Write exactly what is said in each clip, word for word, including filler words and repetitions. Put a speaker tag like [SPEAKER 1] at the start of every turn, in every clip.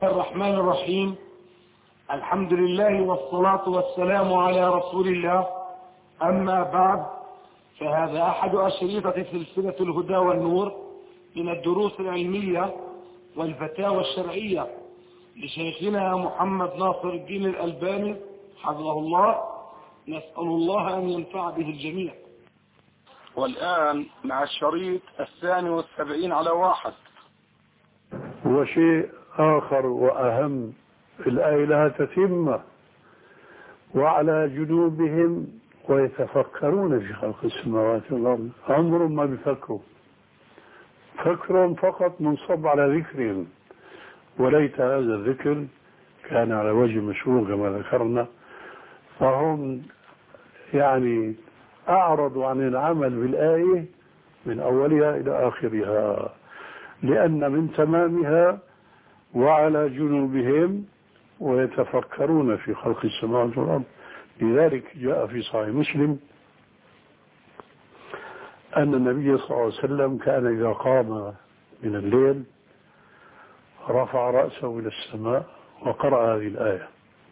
[SPEAKER 1] الرحمن الرحيم. الحمد لله والصلاة والسلام على رسول الله. أما بعد، فهذا أحد أشريطة سلسلة الهدى والنور من الدروس العلمية والفتاوى الشرعية لشيخنا محمد ناصر الدين الألباني حفظه الله. نسأل الله أن ينفع به الجميع. والآن مع الشريط الثاني والسبعين على واحد.
[SPEAKER 2] وشيء آخر وأهم، الآية لها تتمة: وعلى جنوبهم ويتفكرون في خلق السماوات والأرض. عمرهم ما بيفكروا، فكرهم فقط منصب على ذكرهم، وليت هذا الذكر كان على وجه مشروع كما ذكرنا، فهم يعني أعرضوا عن العمل بالآية من أولها إلى آخرها، لأن من تمامها وعلى جنوبهم ويتفكرون في خلق السماوات والأرض. لذلك جاء في صحيح مسلم أن النبي صلى الله عليه وسلم كان إذا قام من الليل رفع رأسه إلى السماء وقرأ هذه الآية.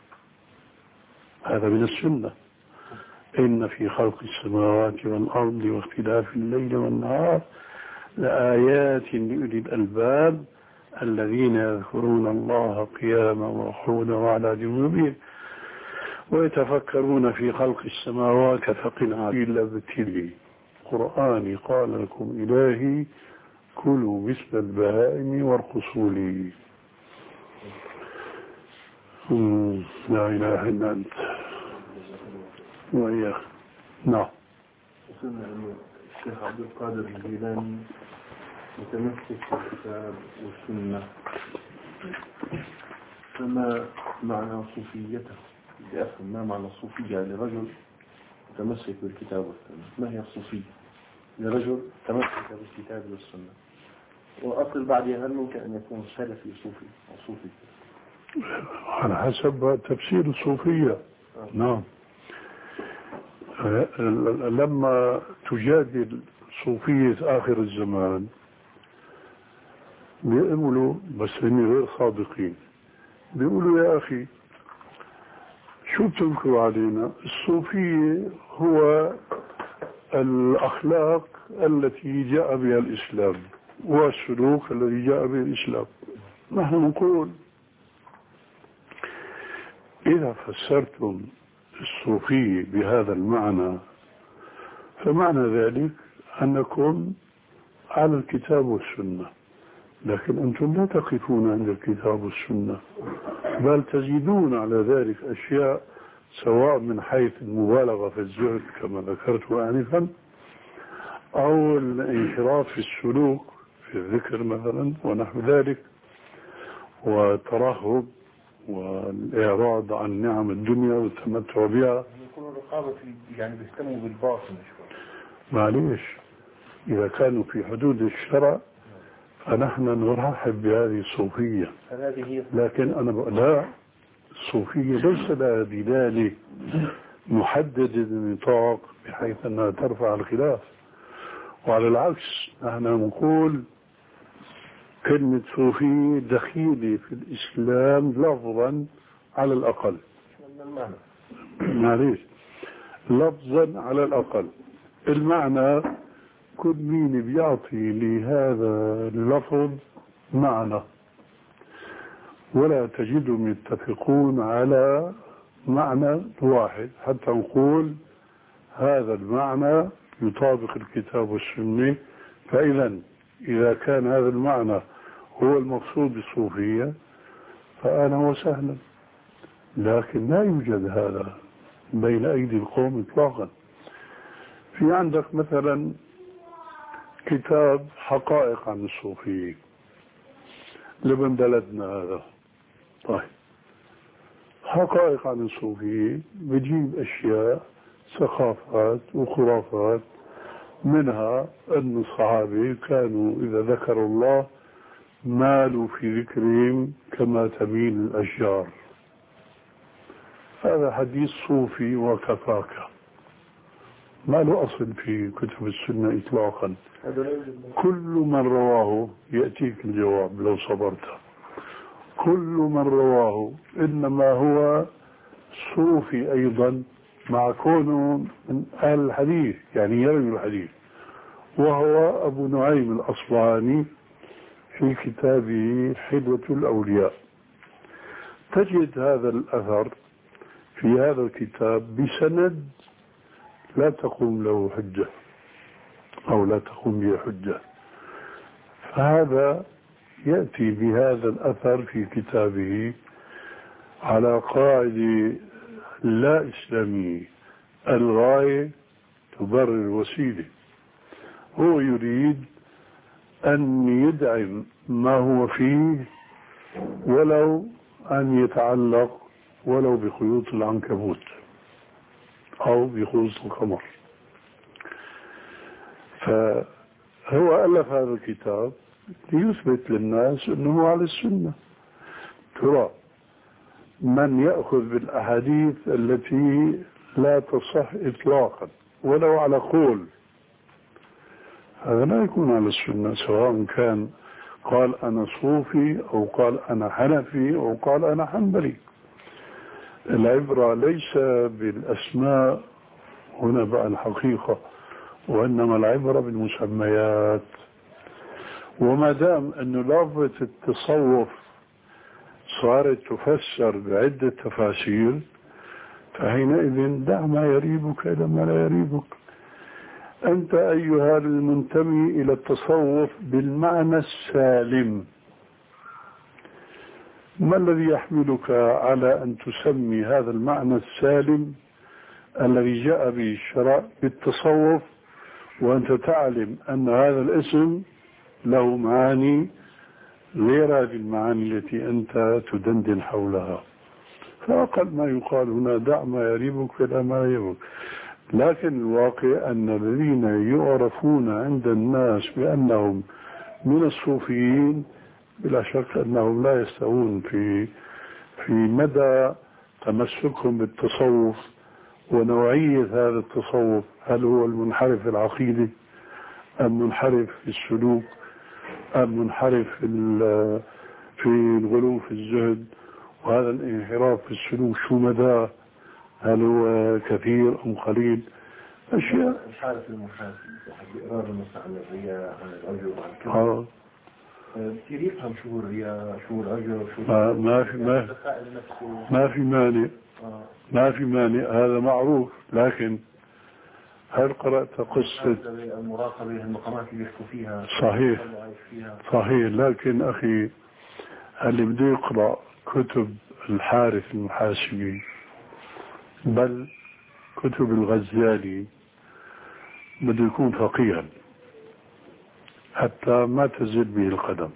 [SPEAKER 2] هذا من السنة: إن في خلق السماوات والأرض واختلاف الليل والنهار لآيات لأولي الألباب الذين يذكرون الله قياما وقعودا وعلى جنوبهم ويتفكرون في خلق السماوات فقنا إلا بتلي قرآني قال لكم إلهي كلوا مثل البهائم وارقصوا لي. لا إله إلا أنت وإياك. نعم.
[SPEAKER 3] الشيخ عبد القادر الجيلاني متمسك بالكتاب والسنة، فما معنى صوفيته؟ لأفهم ما معنى الصوفية لرجل متمسك بالكتاب والسنة. ما هي الصوفية لرجل تمسك بالكتاب والسنة؟ وأصل بعدها هل ممكن أن يكون سلفي صوفي أو صوفي؟
[SPEAKER 2] على حسب تفسير الصوفية. آه. نعم. لما تجادل صوفية آخر الزمان بيقولوا، بس هم غير صادقين، بيقولوا يا أخي شو بتنكروا علينا؟ الصوفية هو الأخلاق التي جاء بها الإسلام والسلوك الذي جاء به الإسلام. نحن نقول إذا فسرتم الصوفية بهذا المعنى فمعنى ذلك أنكم على الكتاب والسنة، لكن أنتم لا تقفون عند الكتاب والسنة، بل تزيدون على ذلك أشياء، سواء من حيث المبالغة في الزهد كما ذكرت آنفا، أو الانحراف في السلوك في الذكر مثلا ونحو ذلك، والترهب والإعراض عن نعم الدنيا والتمتع بها.
[SPEAKER 3] يكونوا رقابة يعني بيهتموا بالباطن شوي.
[SPEAKER 2] معليش، إذا كانوا في حدود الشرع فنحن نرحب بهذه الصوفية، لكن أنا بقول لا، الصوفية ليس لها دلالة محددة النطاق بحيث أنها ترفع الخلاف، وعلى العكس نحن نقول كلمة صوفية دخيلة في الإسلام لفظا على الأقل. معليش، لفظا على الأقل. المعنى كل مين بيعطي لهذا اللفظ معنى، ولا تجدهم يتفقون على معنى واحد حتى نقول هذا المعنى يطابق الكتاب والسنة. فإذا إذا كان هذا المعنى هو المقصود بالصوفية فأنا وسهلا، لكن لا يوجد هذا بين أيدي القوم إطلاقا. في عندك مثلا كتاب حقائق عن الصوفية لمن بلدنا هذا. طيب، حقائق عن الصوفية بجيب أشياء ثقافات وخرافات، منها أن الصحابة كانوا إذا ذكروا الله مالوا في ذكرهم كما تميل الأشجار. هذا حديث صوفي وكفاك، ما له أصل في كتب السنة إطلاقا. كل من رواه يأتيك الجواب لو صبرت. كل من رواه إنما هو صوفي أيضا مع كونه من أهل الحديث، يعني يروي الحديث، وهو أبو نعيم الأصفهاني في كتابه حلوة الأولياء. تجد هذا الأثر في هذا الكتاب بسند لا تقوم له حجة أو لا تقوم به حجة، فهذا يأتي بهذا الأثر في كتابه على قاعدة لا إسلامية، الغاية تبرر الوسيلة. هو يريد أن يدعم ما هو فيه ولو أن يتعلق ولو بخيوط العنكبوت أو بخيوط القمر. فهو ألف هذا الكتاب ليثبت للناس أنه على السنة. ترى من يأخذ بالأحاديث التي لا تصح إطلاقا ولو على قول، هذا لا يكون على السنة، سواء كان قال أنا صوفي أو قال أنا حنفي أو قال أنا حنبلي. العبرة ليس بالأسماء هنا بقى الحقيقة، وإنما العبرة بالمسميات. وما دام أنه لفظة التصوف صارت تفسر بعدة تفاسير، فحينئذ دع ما يريبك إلى ما لا يريبك. أنت أيها المنتمي إلى التصوف بالمعنى السالم، ما الذي يحملك على أن تسمي هذا المعنى السالم الذي جاء به الشرع بالتصوف، وأنت تعلم أن هذا الاسم له معاني غير هذه المعاني التي أنت تدندن حولها؟ فأقل ما يقال هنا دع ما يريبك إلى ما لا يريبك. لكن الواقع أن الذين يعرفون عند الناس بأنهم من الصوفيين بلا شك أنهم لا يستوون في في مدى تمسكهم بالتصوف ونوعية هذا التصوف. هل هو المنحرف العقيدي أم منحرف في السلوك أم منحرف في في الغلو في الزهد؟ وهذا الانحراف في السلوك شو مدى؟ هل هو كثير أم قليل؟ أشياء
[SPEAKER 3] مش عارف المحاسب بإقرار النص عن الرياء عن الأجر عن الكذب كثير يفهم شو الرياء شو الأجر شو
[SPEAKER 2] ما, ما في ما, ما في مانع ما في مانع، هذا معروف. لكن هل قرأت قصة
[SPEAKER 3] المراقبة المقامات اللي يحكوا فيها؟
[SPEAKER 2] صحيح صحيح. لكن أخي اللي بده يقرأ كتب الحارث المحاسبي بل كتب الغزالي بده يكون فقيها حتى ما تزل به القدم.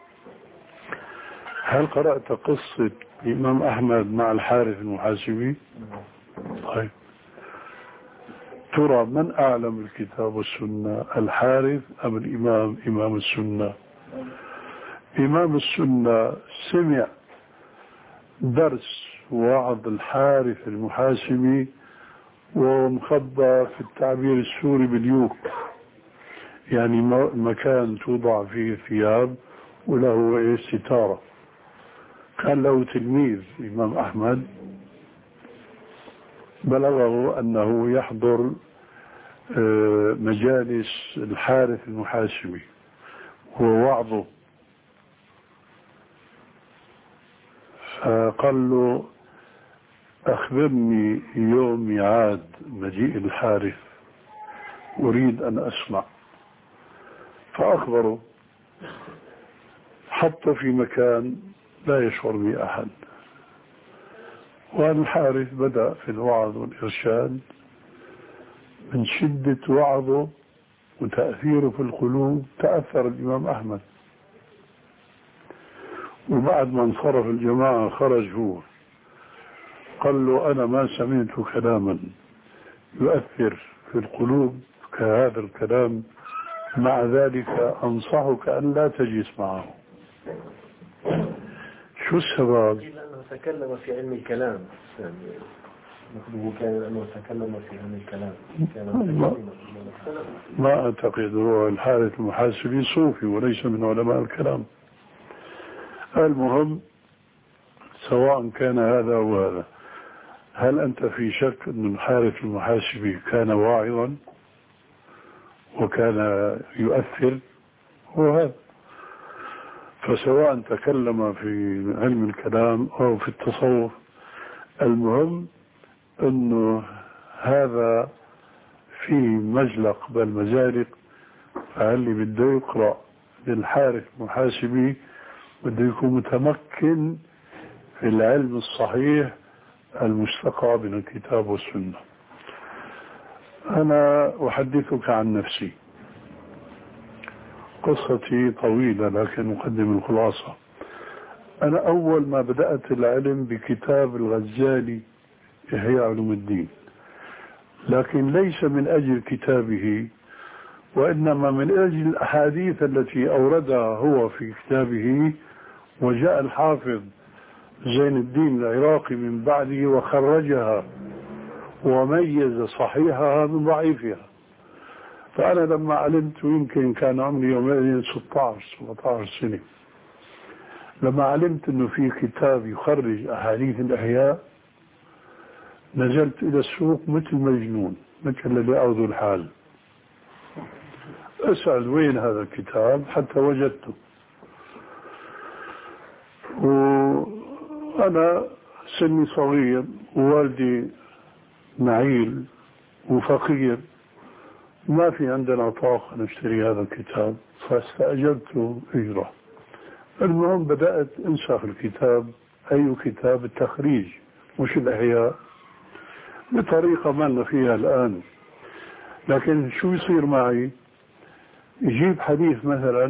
[SPEAKER 2] هل قرأت قصة الإمام أحمد مع الحارث المحاسبي؟ طيب، ترى من أعلم الكتاب والسنة، الحارث أم الإمام إمام السنة؟ إمام السنة سمع درس وعظ الحارث المحاسبي ومخبى في التعبير السوري باليوك، يعني مكان توضع فيه ثياب وله ستارة. كان له تلميذ الإمام أحمد بلغه أنه يحضر مجالس الحارث المحاسبي ووعظه، فقال له أخبرني يوم ميعاد مجيء الحارث أريد أن أسمع. فأخبره، حط في مكان لا يشعر به أحد، والحارث بدأ في الوعظ والإرشاد. من شدة وعظه وتأثيره في القلوب تأثر الإمام أحمد، وبعد ما انصرف الجماعة خرج هو قال له أنا ما سمعت كلاما يؤثر في القلوب كهذا الكلام، مع ذلك أنصحك أن لا تجلس معه. شو السبب؟
[SPEAKER 3] لأنه تكلم في علم الكلام، يعني مطلوب كان أنه تكلم في علم الكلام.
[SPEAKER 2] ما, ما أعتقد. هو الحارث المحاسبي صوفي وليس من علماء الكلام. المهم سواء كان هذا أو هذا. هل أنت في شك أن الحارث المحاسبي كان واعظا وكان يؤثر؟ هو هذا. فسواء تكلم في علم الكلام أو في التصوف، المهم أنه هذا في مزلق بالمزالق. فاللي بده يقرأ للحارث المحاسبي بده يكون متمكن في العلم الصحيح المستقى من الكتاب والسنة. أنا أحدثك عن نفسي. قصتي طويلة لكن أقدم الخلاصة. أنا أول ما بدأت العلم بكتاب الغزالي إحياء علوم الدين، لكن ليس من أجل كتابه، وإنما من أجل الأحاديث التي أوردها هو في كتابه. وجاء الحافظ زين الدين العراقي من بعده وخرجها وميز صحيحها من ضعيفها. فأنا لما علمت، يمكن كان عمري يومئذ ستة عشر سبعة عشر سنة، لما علمت أنه في كتاب يخرج أحاديث الإحياء، نزلت إلى السوق مثل مجنون، مثل الذي أعوذ الحال، أسأل وين هذا الكتاب حتى وجدته. وأنا سني صغير ووالدي نعيل وفقير، ما في عندنا طاقة نشتري هذا الكتاب، فاستأجرته إجرة. المهم بدأت انسخ الكتاب، أي كتاب التخريج مش الإحياء، بطريقة ما لنا فيها الآن. لكن شو يصير معي؟ يجيب حديث مثلا،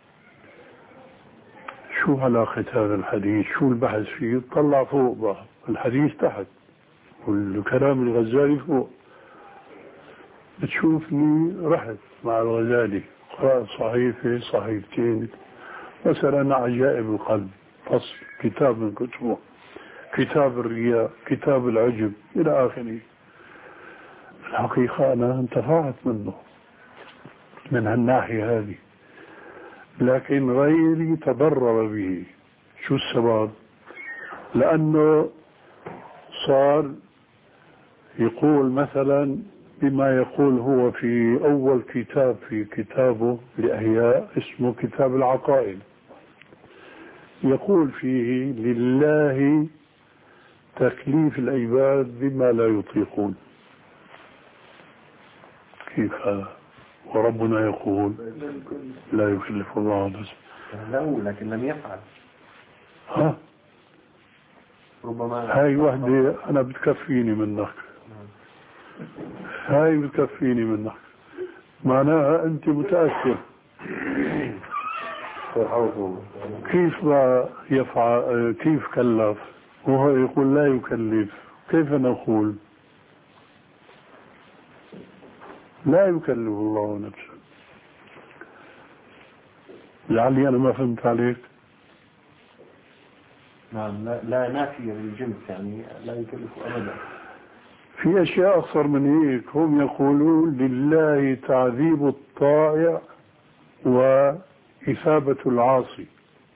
[SPEAKER 2] شو علاقة هذا الحديث، شو البحث فيه؟ طلع فوق بقى الحديث تحت والكلام الغزالي فوق. بتشوفني رحت مع الغزالي، قرأت صحيفة صحيفتين، مثلا عجائب القلب، فصل كتاب من كتبه، كتاب الرياء، كتاب العجب إلى آخره. الحقيقة أنا انتفعت منه من هالناحية هذه، لكن غيري تضرر به. شو السبب؟ لأنه صار يقول مثلا بما يقول هو في أول كتاب في كتابه لأحياء اسمه كتاب العقائد، يقول فيه لله تكليف العباد بما لا يطيقون. كيف هذا؟ وربنا يقول لا يكلف الله نفسا.
[SPEAKER 3] له لكن لم يفعل.
[SPEAKER 2] ها؟
[SPEAKER 3] ربما
[SPEAKER 2] هاي وحدة أنا بتكفيني منك، هاي بتكفيني منك، معناها أنت متأثر. كيف ما يفعل؟ كيف كلف وهو يقول لا يكلف؟ كيف نقول لا يكلف الله نفسا؟ لعلي أنا ما فهمت عليك.
[SPEAKER 3] نعم، لا, لا نافية للجنس، يعني لا يكلف أبدا.
[SPEAKER 2] في أشياء أكثر من هيك. هم يقولون لله تعذيب الطائع وإثابة العاصي.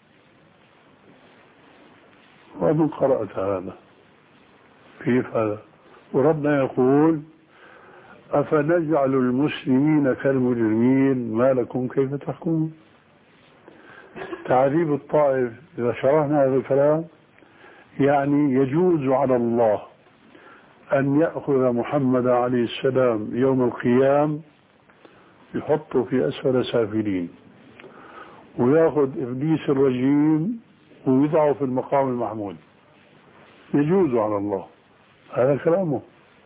[SPEAKER 2] ومن قرأت هذا؟ كيف هذا؟ وربنا يقول أفنجعل المسلمين كالمجرمين ما لكم كيف تحكمون. تعذيب الطائف إذا شرحنا هذا الكلام يعني يجوز على الله أن يأخذ محمد عليه السلام يوم القيام يحطه في أسفل سافلين، ويأخذ إبليس الرجيم ويضعه في المقام المحمود. يجوز على الله، هذا كلامه.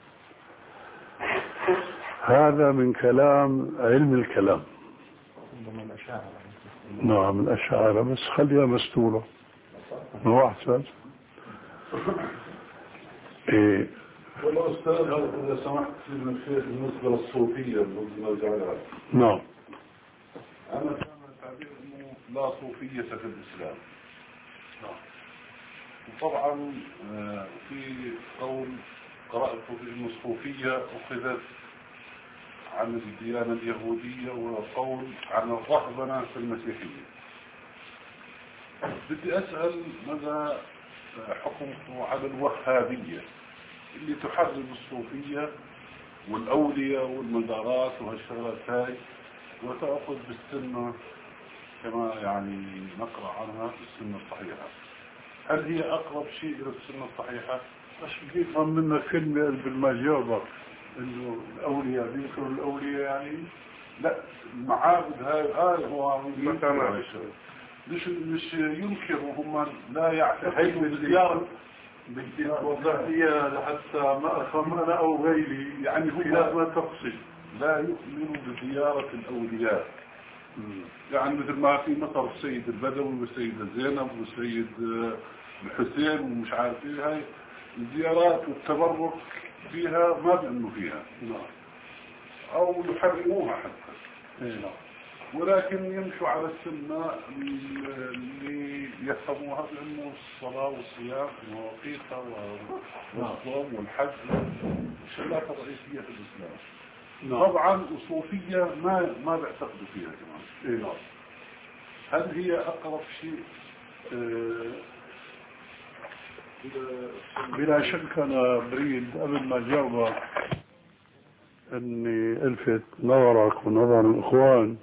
[SPEAKER 2] هذا من كلام علم الكلام. نعم الأشاعرة، بس خليها مستورة هو أحسن. إيه
[SPEAKER 4] والله أستاذ إذا سمحت من الشيخ بالنسبة للصوفية المرجعة.
[SPEAKER 2] نعم.
[SPEAKER 4] أنا كان تعبير إنه لا صوفية في الإسلام. وطبعا في قول قرأته في إنه الصوفية أخذت عن الديانة اليهودية، وقول عن الرهبنة في المسيحية. بدي أسأل ماذا حكمه على الوهابية اللي تحرم الصوفية والأولياء والمزارات وهالشغلات هاي، وتأخذ بالسنة كما يعني نقرأ عنها السنة الصحيحة. هل هي أقرب شيء إلى السنة الصحيحة؟
[SPEAKER 2] بس بيفهم منك كلمة بالمجاوبة إنه الأولياء بيذكروا الأولياء يعني
[SPEAKER 4] لا، المعابد هاي هاي هو مش مش ينكروا، هم لا يعتقدوا بزيارة.
[SPEAKER 2] بدي توضح لي لحتى ما أفهم أنا أو غيري، يعني هو ما تقصد.
[SPEAKER 4] لا يؤمنوا بزيارة الأولياء. يعني مثل ما في مصر السيد البدوي والسيدة زينب والسيد الحسين ومش عارف ايه، هاي الزيارات والتبرك فيها ما بيؤمنوا فيها او يحرموها حتى، ولكن يمشوا على السنة اللي يفهموها بأنه الصلاة والصيام في مواقيتها والصوم والحج الشغلات الرئيسية في الإسلام. طبعا الصوفية ما ما بيعتقدوا فيها كمان. إيه. هل هي أقرب شيء؟
[SPEAKER 2] آه بلا شك أنا بريد قبل ما جاوبك أني ألفت نظرك ونظر الإخوان.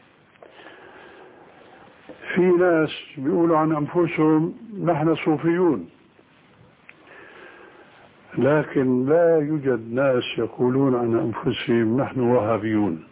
[SPEAKER 2] في ناس بيقولوا عن أنفسهم نحن صوفيون، لكن لا يوجد ناس يقولون عن أنفسهم نحن وهابيون.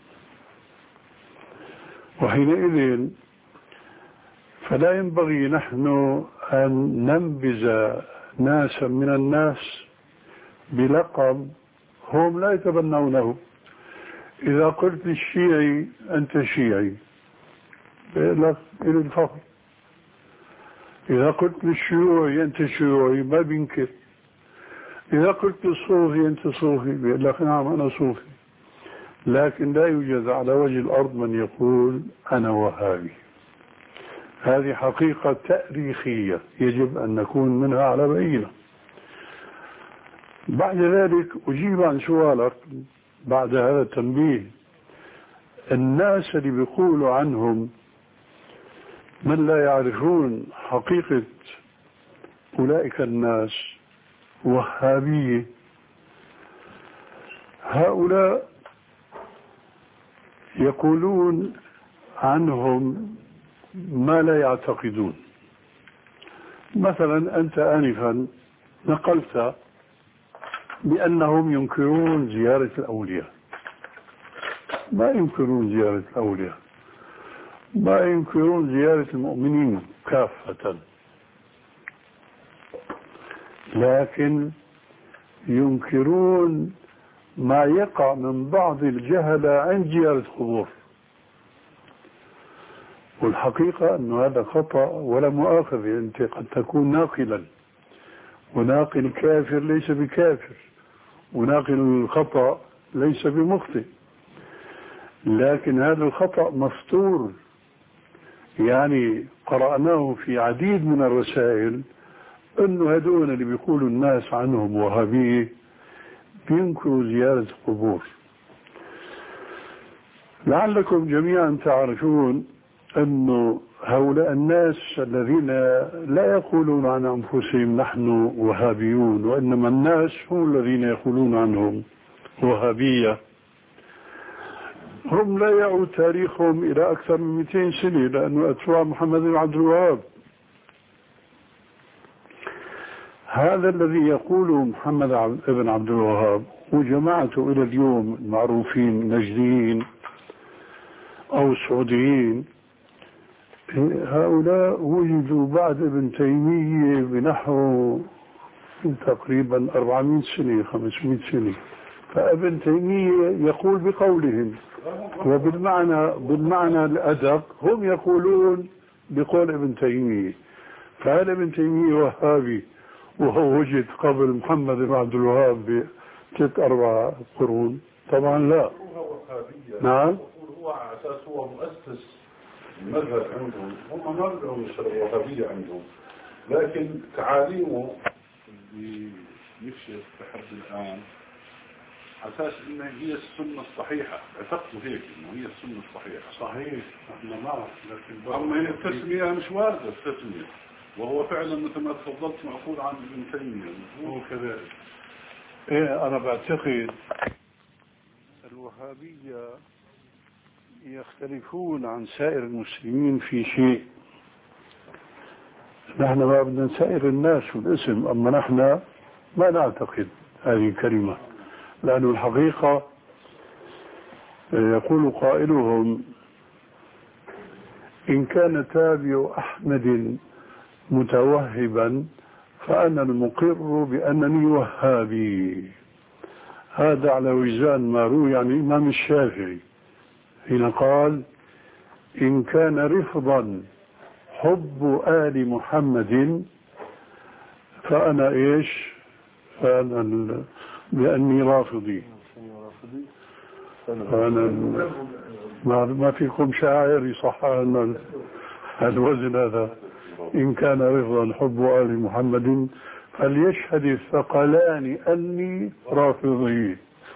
[SPEAKER 2] وحينئذ فلا ينبغي نحن أن ننبذ ناسا من الناس بلقب هم لا يتبنونه. إذا قلت للشيعي أنت شيعي بيقول لك إلى الفخر، إذا قلت للشيوعي أنت شيوعي ما بينكر، إذا قلت للصوفي أنت صوفي بيقول لك نعم أنا صوفي. لكن لا يوجد على وجه الأرض من يقول أنا وهابي. هذه حقيقة تاريخية يجب أن نكون منها على بينة. بعد ذلك أجيب عن سؤالك بعد هذا التنبيه. الناس اللي بيقولوا عنهم من لا يعرفون حقيقة أولئك الناس وهابية، هؤلاء يقولون عنهم ما لا يعتقدون. مثلا أنت آنفا نقلت بأنهم ينكرون زيارة الأولياء. ما ينكرون زيارة الأولياء، ما ينكرون زيارة المؤمنين كافة، لكن ينكرون ما يقع من بعض الجهلة عند زيارة قبور. والحقيقة أن هذا خطأ ولا مؤاخذة. أنت قد تكون ناقلا، وناقل كافر ليس بكافر، وناقل الخطأ ليس بمخطئ، لكن هذا الخطأ مفتور. يعني قرأناه في عديد من الرسائل أنه هدول اللي بيقولوا الناس عنهم وهابية بينكروا زيارة القبور. لعلكم جميعا تعرفون أن هؤلاء الناس الذين لا يقولون عن أنفسهم نحن وهابيون، وإنما الناس هم الذين يقولون عنهم وهابية، هم لا يعود تاريخهم إلى أكثر من مئتين سنة، لأنه أتباع محمد بن عبد الوهاب. هذا الذي يقوله محمد بن عبد الوهاب وجماعته إلى اليوم المعروفين نجديين أو سعوديين، هؤلاء وجدوا بعد ابن تيمية بنحو تقريبا أربعمائة سنة خمسمائة سنة. فابن تيمية يقول بقولهم، وبالمعنى بالمعنى الأدق هم يقولون بقول ابن تيمية. فهل ابن تيمية وهابي وهو وجد قبل محمد بن عبد الوهاب بثلاث أربع قرون؟ طبعا لا. نعم.
[SPEAKER 4] هو على أساس هو مؤسس المذهب عندهم، هم ما بدهم يشتغلوا وهابية عندهم، لكن تعاليمه اللي يكشف لحد الآن على أساس إنه هي السنة الصحيحة. اعتقدوا هيك إنه هي السنة الصحيحة.
[SPEAKER 2] صحيح، احنا معه، لكن
[SPEAKER 4] أما هي التسمية مش واردة. التسمية وهو فعلا مثل ما تفضلت معقول عن ابن تيمية.
[SPEAKER 2] هو كذلك. إيه أنا بعتقد الوهابية يختلفون عن سائر المسلمين في شيء. نحن ما بدنا نسائر الناس في الاسم، أما نحن ما نعتقد هذه الكلمة، لأن الحقيقة يقول قائلهم: إن كان تابع أحمد متوهبا فأنا المقر بأنني وهابي. هذا على وزان ما روي عن الإمام الشافعي حين قال: إن كان رفضا حب آل محمد فأنا إيش؟ فأنا بأني رافضي. فأنا ما ما فيكم شاعر يصح أن الوزن هذا. إن كان رفضا حب آل محمد فليشهد الثقلان أني رافضي.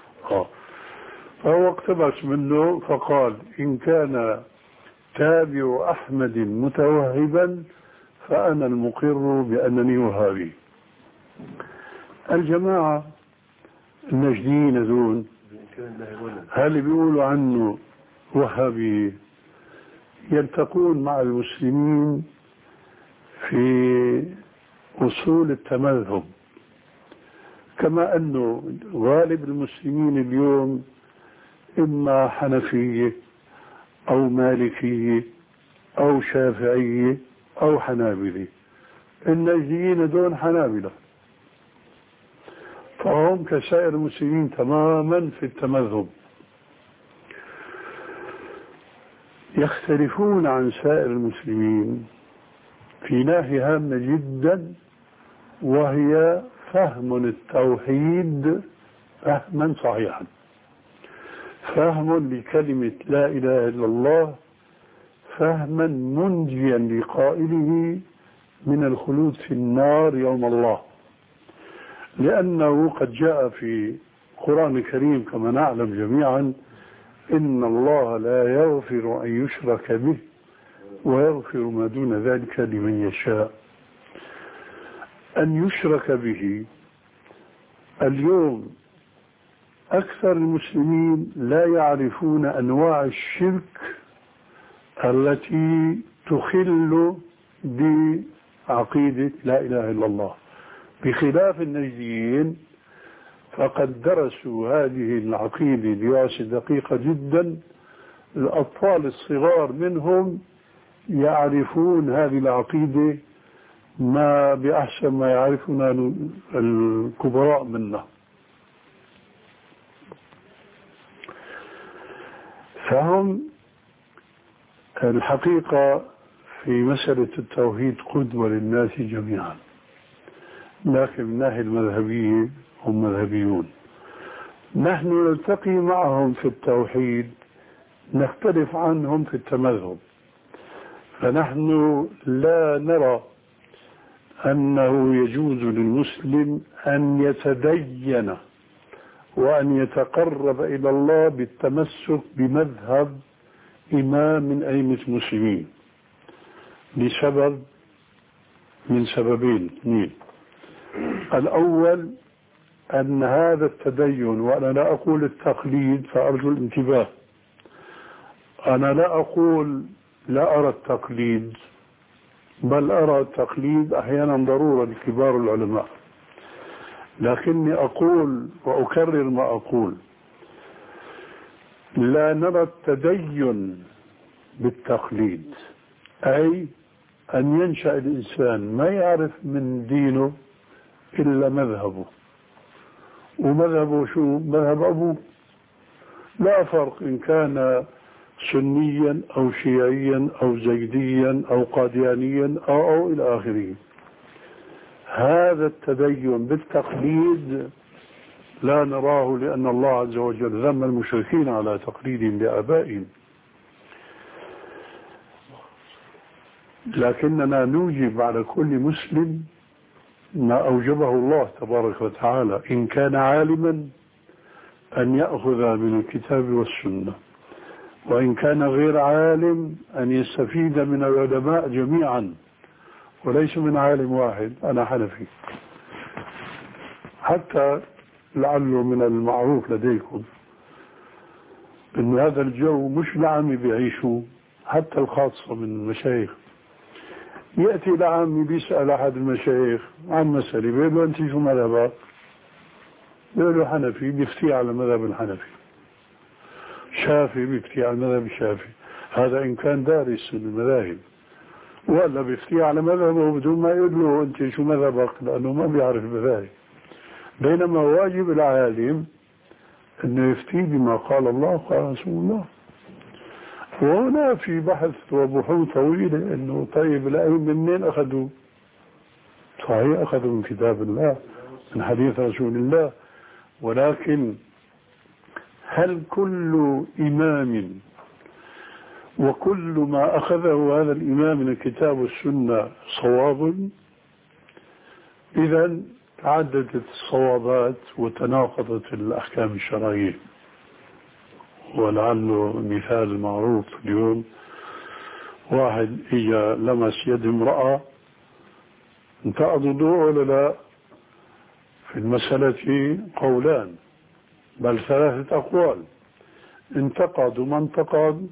[SPEAKER 2] فهو اقتبس منه فقال: إن كان تابع أحمد متوهبا فأنا المقر بأنني وهابي. الجماعة النجديين دون هل بيقولوا عنه وهابي يلتقون مع المسلمين في أصول التمذهب، كما أنه غالب المسلمين اليوم إما حنفية أو مالكية أو شافعية أو حنابلة. النجديين دون حنابلة، فهم كسائر المسلمين تماما في التمذهب. يختلفون عن سائر المسلمين في ناحية هامة جدا، وهي فهم التوحيد فهما صحيحا، فهم لكلمة لا إله إلا الله فهما منجيا لقائله من الخلود في النار يوم الله، لأنه قد جاء في القرآن الكريم كما نعلم جميعا: إن الله لا يغفر أن يشرك به ويغفر ما دون ذلك لمن يشاء. أن يشرك به، اليوم أكثر المسلمين لا يعرفون أنواع الشرك التي تخل بعقيدة لا إله إلا الله، بخلاف النجديين فقد درسوا هذه العقيدة دراسة دقيقة جدا. الأطفال الصغار منهم يعرفون هذه العقيدة ما بأحسن ما يعرفون الكبراء منا. فهم الحقيقة في مسألة التوحيد قدوة للناس جميعا، لكن من الناحية المذهبية هم مذهبيون. نحن نلتقي معهم في التوحيد، نختلف عنهم في التمذهب. فنحن لا نرى أنه يجوز للمسلم أن يتدين وأن يتقرب إلى الله بالتمسك بمذهب إمام من أئمة المسلمين، لسبب من سببين اثنين. الأول أن هذا التدين، وأنا لا أقول التقليد فأرجو الانتباه، أنا لا أقول لا أرى التقليد، بل أرى التقليد أحيانا ضرورة لكبار العلماء، لكني أقول وأكرر ما أقول: لا نرى التدين بالتقليد، أي أن ينشأ الإنسان ما يعرف من دينه إلا مذهبه، ومذهبه شو؟ مذهب أبوه، لا فرق إن كان سنيا أو شيعيا أو زيديا أو قاديانيا أو, أو إلى آخره. هذا التدين بالتقليد لا نراه، لأن الله عز وجل ذم المشركين على تقليدهم لآبائهم. لكننا نوجب على كل مسلم ما أوجبه الله تبارك وتعالى إن كان عالما أن يأخذ من الكتاب والسنة، وإن كان غير عالم أن يستفيد من العلماء جميعا وليس من عالم واحد أنا حنفي. حتى لعله من المعروف لديكم أن هذا الجو مش لعامي بيعيشوا، حتى الخاصة من المشايخ. يأتي لعامي بيسأل أحد المشايخ عن مسألة، بيقول له أنت شو مذهبك؟ بيقول له حنفي، بيفتي على مذهب الحنفي. شافي، بيفتي على المذهب الشافعي. هذا إن كان دارس المذاهب، ولا بيفتي على مذهبه بدون ما يقول له أنت شو مذهبك، لأنه ما بيعرف المذاهب. بينما واجب العالم أنه يفتي بما قال الله وقال رسول الله. وهنا في بحث وبحوث طويلة أنه طيب الأئمة منين أخذوا؟ صحيح أخذوا من كتاب الله، من حديث رسول الله، ولكن هل كل إمام وكل ما أخذه هذا الإمام من الكتاب والسنة صواب؟ إذن تعددت الصوابات وتناقضت الأحكام الشرعية. ولعله مثال المعروف اليوم، واحد إجا لمس يد امرأة، انتقض وضوء ولا لا؟ في المسألة قولان، بل ثلاثة أقوال. انتقض وما انتقض.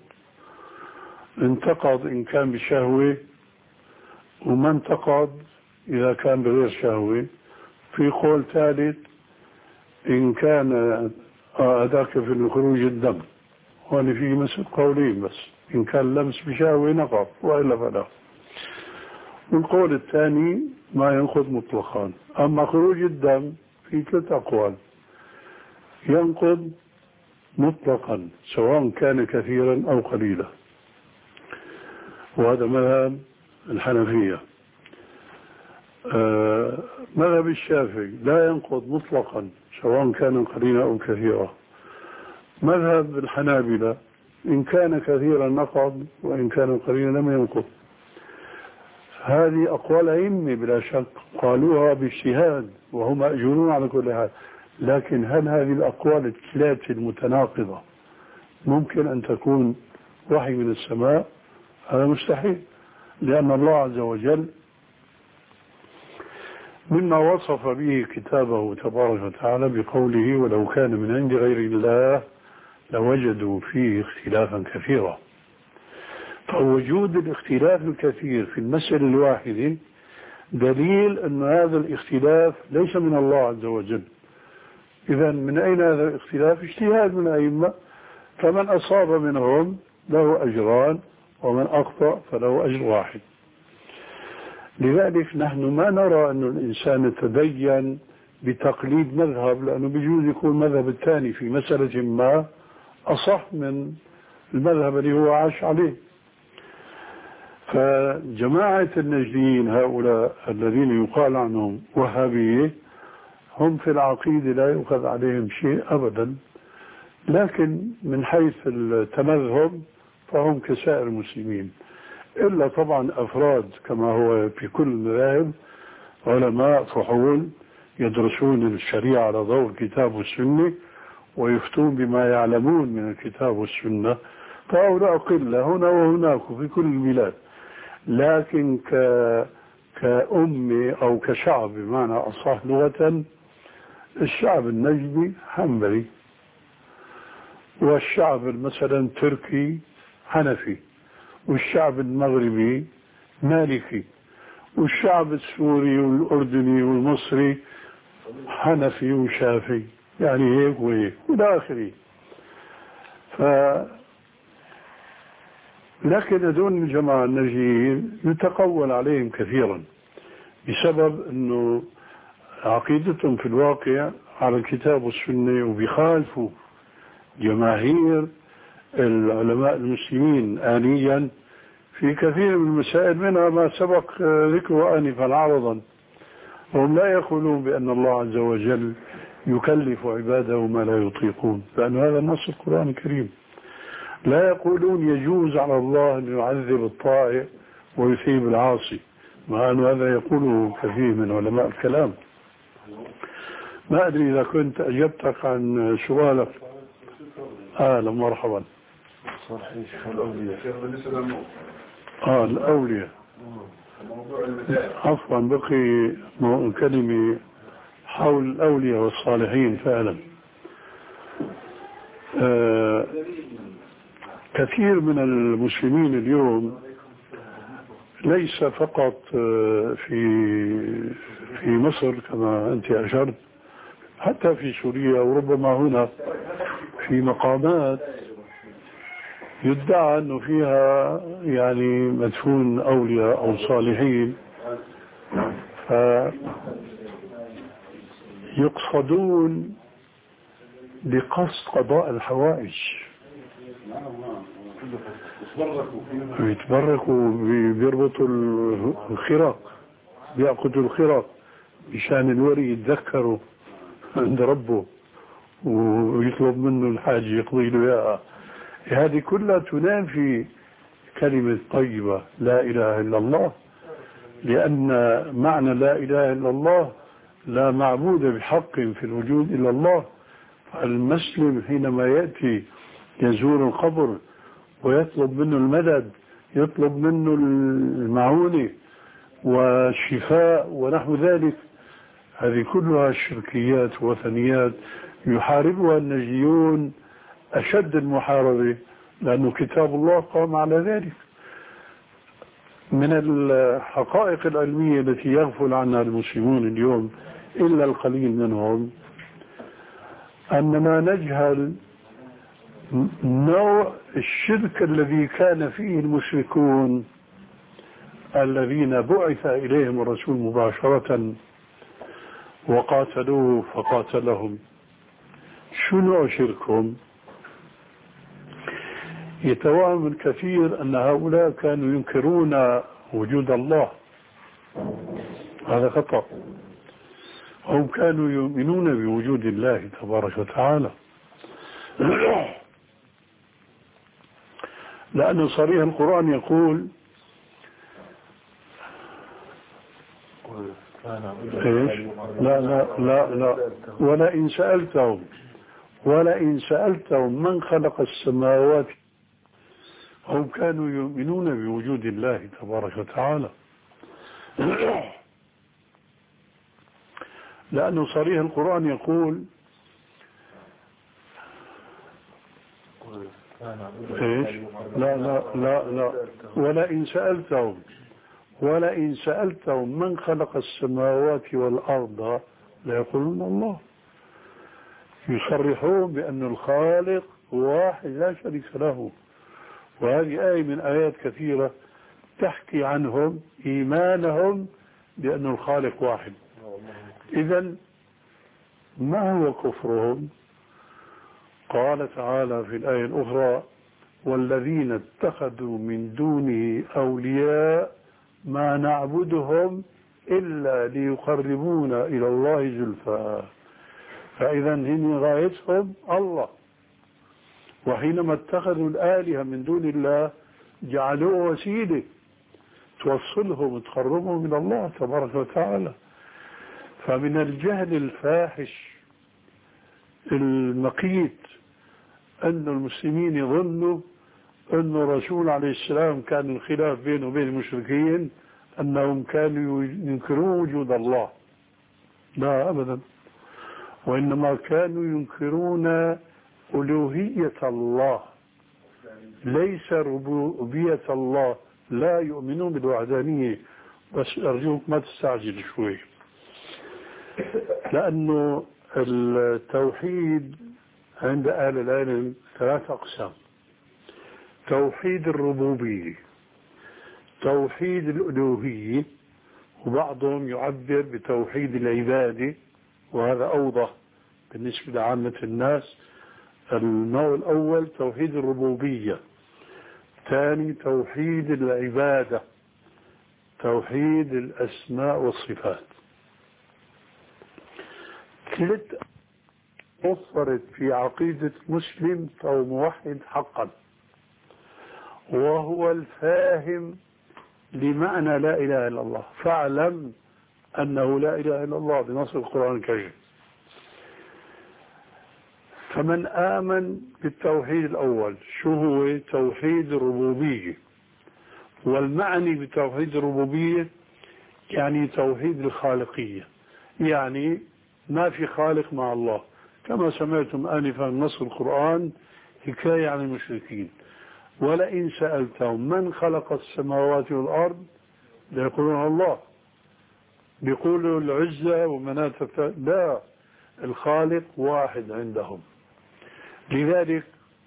[SPEAKER 2] انتقض إن كان بشهوة، وما انتقض إذا كان بغير شهوة. في قول ثالث إن كان هذاك في خروج الدم، وأنا في مثل قولين بس، إن كان لمس بشهوة نقض وإلا فلا. والقول الثاني ما ينقض مطلقا. أما خروج الدم في ثلاث أقوال، ينقض مطلقا سواء كان كثيرا أو قليلا، وهذا مذهب الحنفية. آه مذهب الشافعي لا ينقض مطلقا سواء كان قليلا أو كثيرا. مذهب الحنابلة إن كان كثيرا نقض، وإن كان قليلا لم ينقض. هذه أقوال أئمة بلا شك، قالوها باجتهاد وهم مأجورون على كل حال. لكن هل هذه الأقوال الثلاثة المتناقضة ممكن أن تكون وحي من السماء؟ هذا مستحيل، لأن الله عز وجل مما وصف به كتابه تبارك وتعالى بقوله ولو كان من عند غير الله لوجدوا فيه اختلافا كثيرا. فوجود الاختلاف الكثير في المسألة الواحدة دليل أن هذا الاختلاف ليس من الله عز وجل. إذا من أين هذا الاختلاف؟ اجتهاد من الأئمة، فمن أصاب منهم له أجران، ومن أخطأ فله أجر واحد. لذلك نحن ما نرى أن الإنسان يتدين بتقليد مذهب، لأنه بيجوز يكون مذهب الثاني في مسألة ما أصح من المذهب اللي هو عاش عليه. فجماعة النجديين هؤلاء الذين يقال عنهم وهابية، هم في العقيدة لا يؤخذ عليهم شيء أبدا، لكن من حيث التمذهب فهم كسائر المسلمين، إلا طبعا أفراد كما هو في كل المذاهب علماء فحول يدرسون الشريعة على ضوء الكتاب والسنة ويفتون بما يعلمون من الكتاب والسنة، فهؤلاء قلة هنا وهناك في كل البلاد. لكن ك... كأمة أو كشعب بمعنى أصح لغة، الشعب النجدي حنبلي، والشعب مثلا تركي حنفي، والشعب المغربي مالكي، والشعب السوري والأردني والمصري حنفي وشافعي، يعني هيك وهيك إلى آخره. ف لكن هذول الجماعة النجديين يتقول عليهم كثيرا بسبب أنه عقيدتهم في الواقع على الكتاب والسنة، وبيخالفوا جماهير العلماء المسلمين آنيا في كثير من المسائل، منها ما سبق ذكره آنفا عرضا. هم لا يقولون بأن الله عز وجل يكلف عباده ما لا يطيقون، لأن هذا النص القرآن الكريم. لا يقولون يجوز على الله أن يعذب الطائع ويثيب العاصي، مع أن هذا يقوله كثير من علماء الكلام. ما أدري إذا كنت أجبتك عن سؤالك. أهلا مرحبا.
[SPEAKER 3] صحيح الأولياء.
[SPEAKER 2] آه الأولياء. عفوا بقي كلمة حول الأولياء والصالحين فعلا. آه كثير من المسلمين اليوم ليس فقط في في مصر كما أنت أشرت، حتى في سوريا وربما هنا في مقامات يدعى أنه فيها يعني مدفون أولياء أو صالحين، فيقصدون بقصد قضاء الحوائج، يتبركوا بيربطوا الخراق، بيأخذوا الخراق مشان الوري يتذكروا عند ربه ويطلب منه الحاج يقضي له اياها. هذه كلها تنافي كلمة طيبة لا إله إلا الله، لأن معنى لا إله إلا الله لا معبود بحق في الوجود إلا الله. المسلم حينما يأتي يزور القبر ويطلب منه المدد، يطلب منه المعونة والشفاء ونحو ذلك، هذه كلها شركيات وثنيات يحاربها النجيون أشد المحاربة، لأنه كتاب الله قام على ذلك. من الحقائق العلمية التي يغفل عنها المسلمون اليوم إلا القليل منهم أننا نجهل نوع الشرك الذي كان فيه المشركون الذين بعث إليهم الرسول مباشرة وقاتلوه فقاتلهم. شو نوع شركهم؟ يتوهم الكثير أن هؤلاء كانوا ينكرون وجود الله، هذا خطأ. هم كانوا يؤمنون بوجود الله تبارك وتعالى، لأن صريح القرآن يقول إيش؟ لا لا لا لا ولئن سألتهم ولئن سألتهم من خلق السماوات، هم كانوا يؤمنون بوجود الله تبارك وتعالى، لأنه صريح القرآن يقول إيش؟ لا لا لا لا ولئن سألتهم ولئن سألتهم من خلق السماوات والأرض ليقولون الله. يصرحون بأن الخالق واحد لا شريك له، وهذه آية من آيات كثيرة تحكي عنهم إيمانهم بأن الخالق واحد. إذن ما هو كفرهم؟ قال تعالى في الآية الأخرى والذين اتخذوا من دونه أولياء ما نعبدهم إلا ليقربونا إلى الله زلفى. فإذا هم غايتهم الله، وحينما اتخذوا الآلهة من دون الله جعلوه وسيلة توصلهم وتقربهم إلى الله تبارك وتعالى. فمن الجهل الفاحش المقيت أن المسلمين يظنوا أن الرسول عليه السلام كان الخلاف بينه وبين المشركين أنهم كانوا ينكرون وجود الله، لا أبدا، وإنما كانوا ينكرون ألوهية الله ليس ربوبية الله، لا يؤمنون بالوحدانية. بس أرجوك ما تستعجل شوي، لأنه التوحيد عند أهل العلم ثلاث أقسام: توحيد الربوبية، توحيد الألوهية، وبعضهم يعبر بتوحيد العبادة، وهذا أوضح بالنسبة لعامة الناس. النوع الأول توحيد الربوبية، ثاني توحيد العبادة، توحيد الأسماء والصفات. ثلاث وفرت في عقيدة مسلم أو موحد حقا، وهو الفاهم لمعنى لا إله إلا الله. فاعلم أنه لا إله إلا الله بنص القرآن الكريم. فمن آمن بالتوحيد الأول شو هو؟ توحيد الربوبية. والمعني بتوحيد الربوبية يعني توحيد الخالقية، يعني ما في خالق مع الله، كما سمعتم آنفا نص القرآن حكاية عن المشركين. ولئن سألتهم من خلق السماوات والأرض ليقولون الله، بيقولوا العزة ومناة، لا، الخالق واحد عندهم. لذلك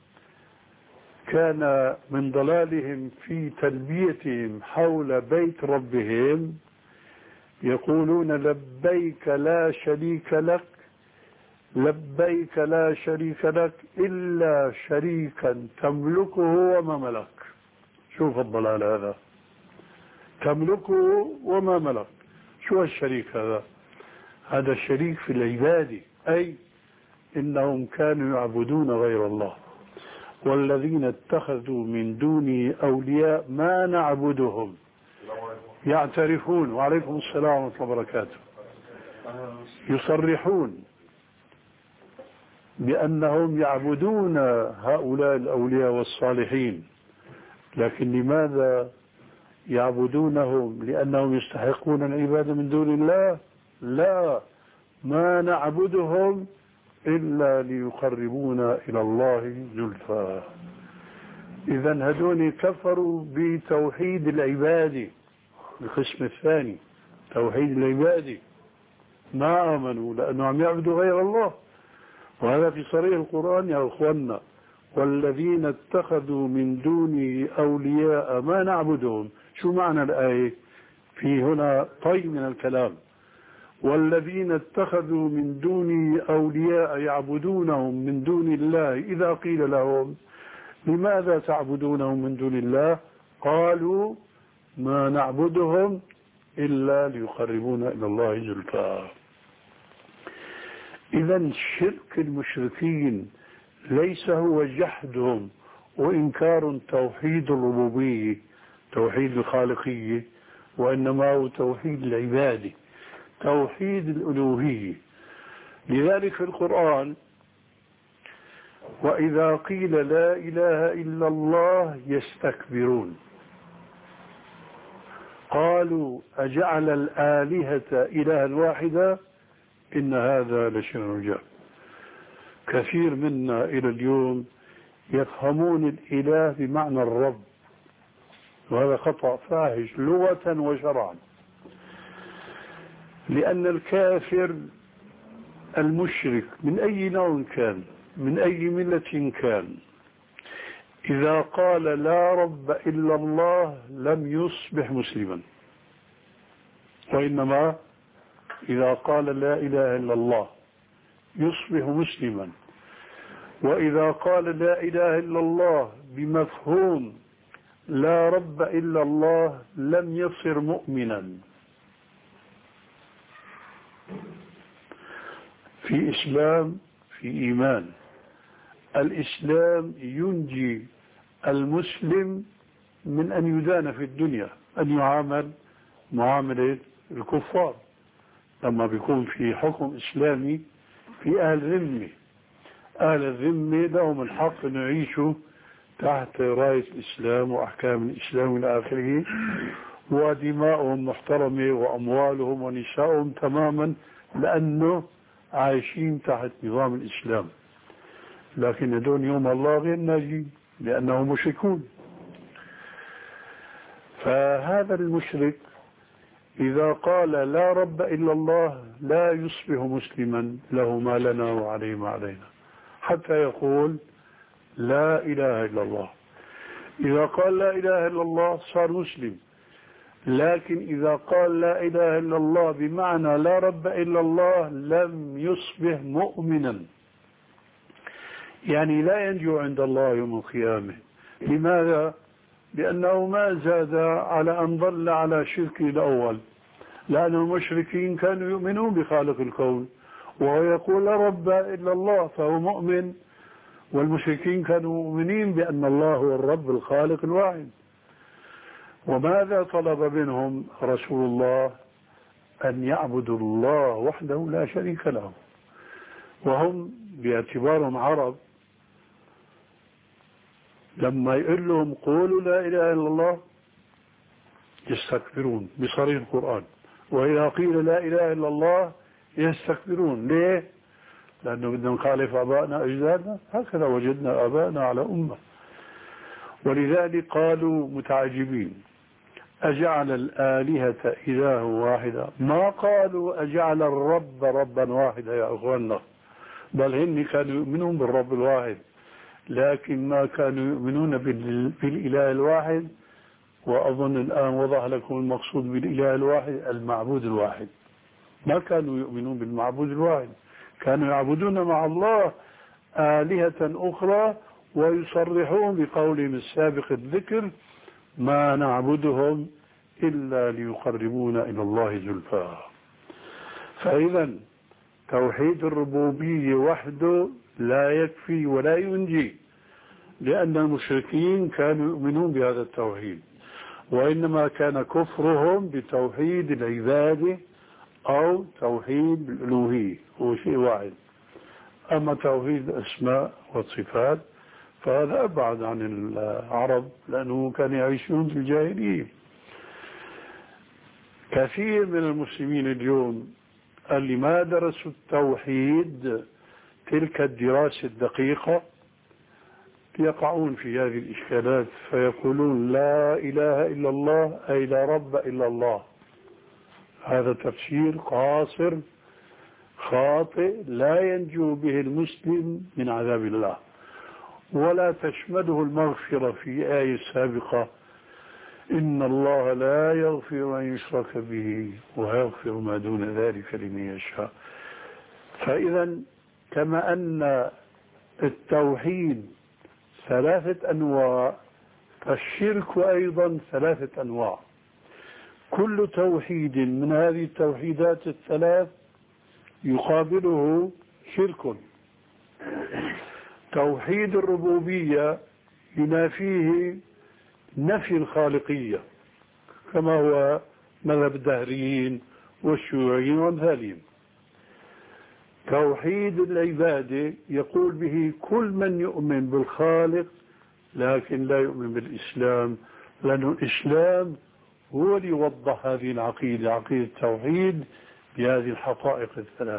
[SPEAKER 2] كان من ضلالهم في تلبيتهم حول بيت ربهم يقولون لبيك لا شريك لك، لبيك لا شريك لك إلا شريكا تملكه وما ملك. شوف الضلال هذا، تملكه وما ملك. شو الشريك هذا؟ هذا الشريك في العبادة، أي إنهم كانوا يعبدون غير الله. والذين اتخذوا من دونه أولياء ما نعبدهم يعترفون، وعليكم السلام ورحمة الله وبركاته، يصرحون بأنهم يعبدون هؤلاء الأولياء والصالحين. لكن لماذا يعبدونهم؟ لأنهم يستحقون العبادة من دون الله؟ لا، ما نعبدهم إلا ليقربونا إلى الله زلفى. إذن هدول كفروا بتوحيد العبادة، القسم الثاني توحيد العبادة، ما آمنوا لأنهم عم يعبدوا غير الله. وهذا في صريح القرآن يا أخوانا. والذين اتخذوا من دونه أولياء ما نعبدهم. شو معنى الآية؟ في هنا طي من الكلام. والذين اتخذوا من دونه أولياء يعبدونهم من دون الله إذا قيل لهم لماذا تعبدونهم من دون الله قالوا ما نعبدهم إلا ليقربونا إلى الله زلفى. إذن شرك المشركين ليس هو جحدهم وإنكار توحيد الربوبية، توحيد الخالقية، وإنما هو توحيد العبادة، توحيد الألوهية. لذلك في القرآن وإذا قيل لا إله إلا الله يستكبرون، قالوا أجعل الآلهة إلها واحدا إن هذا لشيء عجاب. كثير منا إلى اليوم يفهمون الإله بمعنى الرب، وهذا خطأ فاحش لغة وشرعا. لأن الكافر المشرك من أي نوع كان، من أي ملة كان، إذا قال لا رب إلا الله لم يصبح مسلما، وإنما إذا قال لا إله إلا الله يصبح مسلما. وإذا قال لا إله إلا الله بمفهوم لا رب إلا الله لم يصر مؤمنا. في إسلام، في إيمان. الإسلام ينجي المسلم من أن يدان في الدنيا، أن يعامل معاملة الكفار. لما بيكون في حكم إسلامي في أهل ذمة، أهل الذمة لهم الحق أن يعيشوا تحت راية الإسلام وأحكام الإسلام إلى آخره، ودماؤهم محترمة وأموالهم ونساؤهم تماما، لأنه عايشين تحت نظام الإسلام. لكن هدول يوم الله غير ناجين لأنهم مشركون. فهذا المشرك إذا قال لا رب إلا الله لا يصبح مسلما، له ما لنا وعليه ما علينا، حتى يقول لا إله إلا الله. إذا قال لا إله إلا الله صار مسلم. لكن إذا قال لا إله إلا الله بمعنى لا رب إلا الله لم يصبح مؤمنا، يعني لا ينجو عند الله يوم القيامة. لماذا؟ لأنه ما زاد على أن ظل على شركه الأول، لأن المشركين كانوا يؤمنون بخالق الكون وهو يقول لا رب إلا الله فهو مؤمن، والمشركين كانوا مؤمنين بأن الله هو الرب الخالق الواحد. وماذا طلب منهم رسول الله؟ أن يعبدوا الله وحده لا شريك له. وهم باعتبارهم عرب لما يقول لهم قولوا لا إله إلا الله يستكبرون بصريح القرآن. وإذا قيل لا إله إلا الله يستكبرون. ليه؟ لأنه بدنا نخالف آبائنا أجدادنا، هكذا وجدنا آبائنا على أمة. ولذلك قالوا متعجبين أجعل الآلهة إله واحدة، ما قالوا أجعل الرب ربا واحدا يا أخواننا، بل هن كانوا يؤمنون بالرب الواحد، لكن ما كانوا يؤمنون بالإله الواحد. وأظن الآن وضح لكم المقصود بالإله الواحد، المعبود الواحد. ما كانوا يؤمنون بالمعبود الواحد، كانوا يعبدون مع الله آلهة أخرى، ويصرحون بقولهم السابق الذكر ما نعبدهم إلا ليقربونا إلى الله زلفى. فإذا توحيد الربوبية وحده لا يكفي ولا ينجي، لأن المشركين كانوا يؤمنون بهذا التوحيد، وإنما كان كفرهم بتوحيد العبادة أو توحيد الألوهية، هو شيء واحد. أما توحيد الأسماء والصفات فهذا أبعد عن العرب، لأنه كانوا يعيشون في الجاهلية. كثير من المسلمين اليوم اللي ما درسوا التوحيد تلك الدراسة الدقيقة يقعون في هذه الإشكالات، فيقولون لا إله إلا الله أي لا رب إلا الله. هذا تفسير قاصر خاطئ لا ينجو به المسلم من عذاب الله، ولا تشمله المغفرة في آية سابقة إن الله لا يغفر أن يشرك به ويغفر ما دون ذلك لمن يشاء. فإذا كما أن التوحيد ثلاثة أنواع، فالشرك أيضا ثلاثة أنواع. كل توحيد من هذه التوحيدات الثلاث يقابله شرك. توحيد الربوبية ينافيه نفي الخالقية، كما هو مذهب الدهريين والشيوعيين وامثالهم. توحيد العبادة يقول به كل من يؤمن بالخالق لكن لا يؤمن بالإسلام، لأن الإسلام هو اللي يوضح هذه العقيدة، عقيدة التوحيد بهذه الحقائق الثلاث.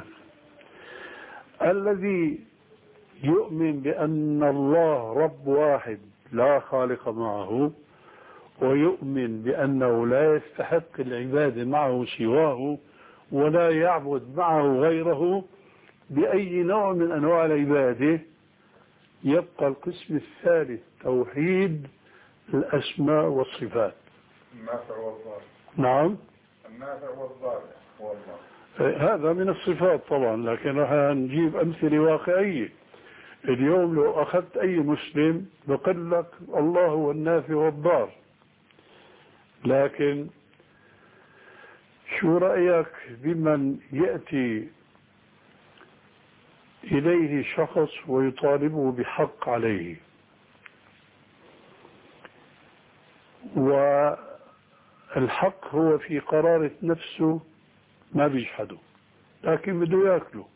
[SPEAKER 2] الذي يؤمن بأن الله رب واحد لا خالق معه، ويؤمن بأنه لا يستحق العبادة معه سواه، ولا يعبد معه غيره بأي نوع من أنواع العبادة، يبقى القسم الثالث توحيد الأسماء والصفات.
[SPEAKER 4] النافع والضار.
[SPEAKER 2] نعم،
[SPEAKER 4] النافع والضار والله.
[SPEAKER 2] هذا من الصفات طبعا، لكن راح نجيب أمثلة واقعية. اليوم لو أخذت أي مسلم بقول لك الله هو النافع والضار، لكن شو رأيك بمن يأتي إليه شخص ويطالبه بحق عليه، والحق هو في قرارة نفسه ما بيجحده لكن بده يأكله،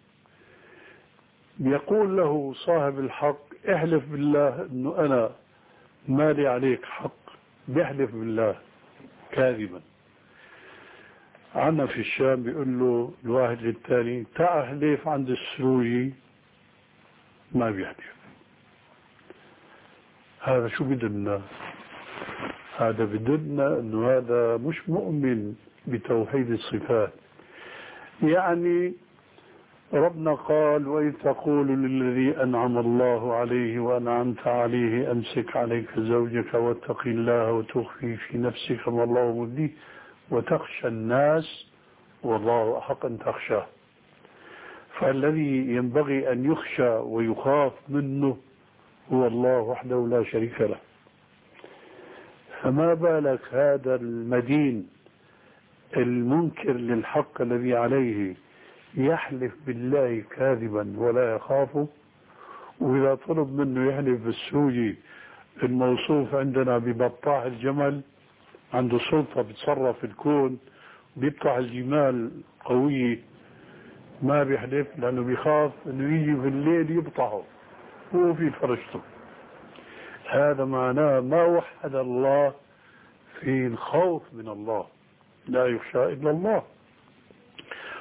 [SPEAKER 2] يقول له صاحب الحق احلف بالله انه انا مالي عليك حق، بيحلف بالله كاذبا. عنا في الشام بيقول له الواحد للثاني تعال احلف عند السروجي، ما بيحلف. هذا شو بدنا؟ هذا بدنا انه هذا مش مؤمن بتوحيد الصفات. يعني ربنا قال وإذ تقول للذي أنعم الله عليه وأنعمت عليه أمسك عليك زوجك واتق الله وتخفي في نفسك ما الله مبديه وتخشى الناس والله أحق أن تخشاه. فالذي ينبغي أن يخشى ويخاف منه هو الله وحده لا شريك له. فما بالك هذا المدين المنكر للحق الذي عليه يحلف بالله كاذبا ولا يخافه، وإذا طلب منه يحلف بالسوجي الموصوف عندنا ببطاح الجمل، عنده سلطة بتصرف الكون بيبطح الجمال قوية، ما بيحلف لأنه بيخاف أنه يجي في الليل يبطحه هو في فرشته. هذا معناه ما وحد الله في الخوف من الله، لا يخشى إلا الله.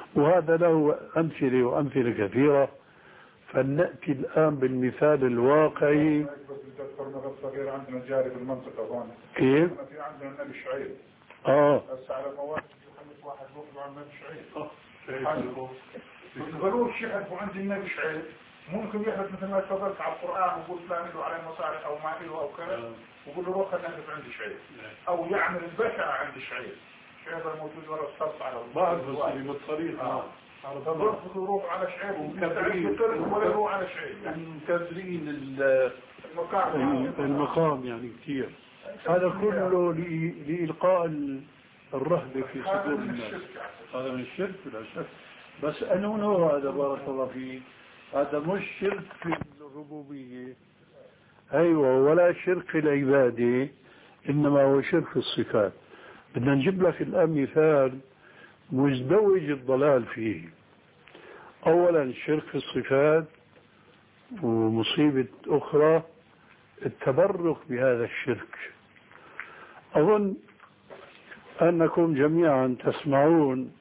[SPEAKER 2] وهذا له أمثلة وأمثلة كثيرة، فلنأتي الآن بالمثال الواقعي.
[SPEAKER 4] الصغير عندنا جاري بالمنطقة هون.
[SPEAKER 2] كيف؟
[SPEAKER 4] في عندنا النبي شعيب.
[SPEAKER 2] اه
[SPEAKER 4] بس على مواد يخلص واحد بيطلع عن النبي شعيب. بتقولوا شيء يحلفوا عند النبي شعيب، ممكن يحلف مثل ما تفضلت على القرآن ويقول فلان له عليه مصالح أو ما له أو كذا، ويقول له روح نحلف عند شعيب، أو يعمل البشع عند شعيب. شعيب الموجود ورا الصف على
[SPEAKER 2] بعض المسلمين بالطريقة
[SPEAKER 4] على ضبط يروح على شعيب ومكبرين ولا يروح على شعيب،
[SPEAKER 2] مكبرين
[SPEAKER 4] المقام
[SPEAKER 2] المقام يعني كثير. هذا كله لإلقاء الرهبة في صدور الناس. هذا من الشرك بلا شك، بس أنه نوع هذا بارك الله فيه، هذا مش شرك في الربوبية، أيوة، ولا شرك في العبادة، إنما هو شرك في الصفات. بدنا نجيب لك الآن مثال مزدوج الضلال فيه. أولا الشرك في الصفات، ومصيبة أخرى التبرك بهذا الشرك. أظن أنكم جميعا تسمعون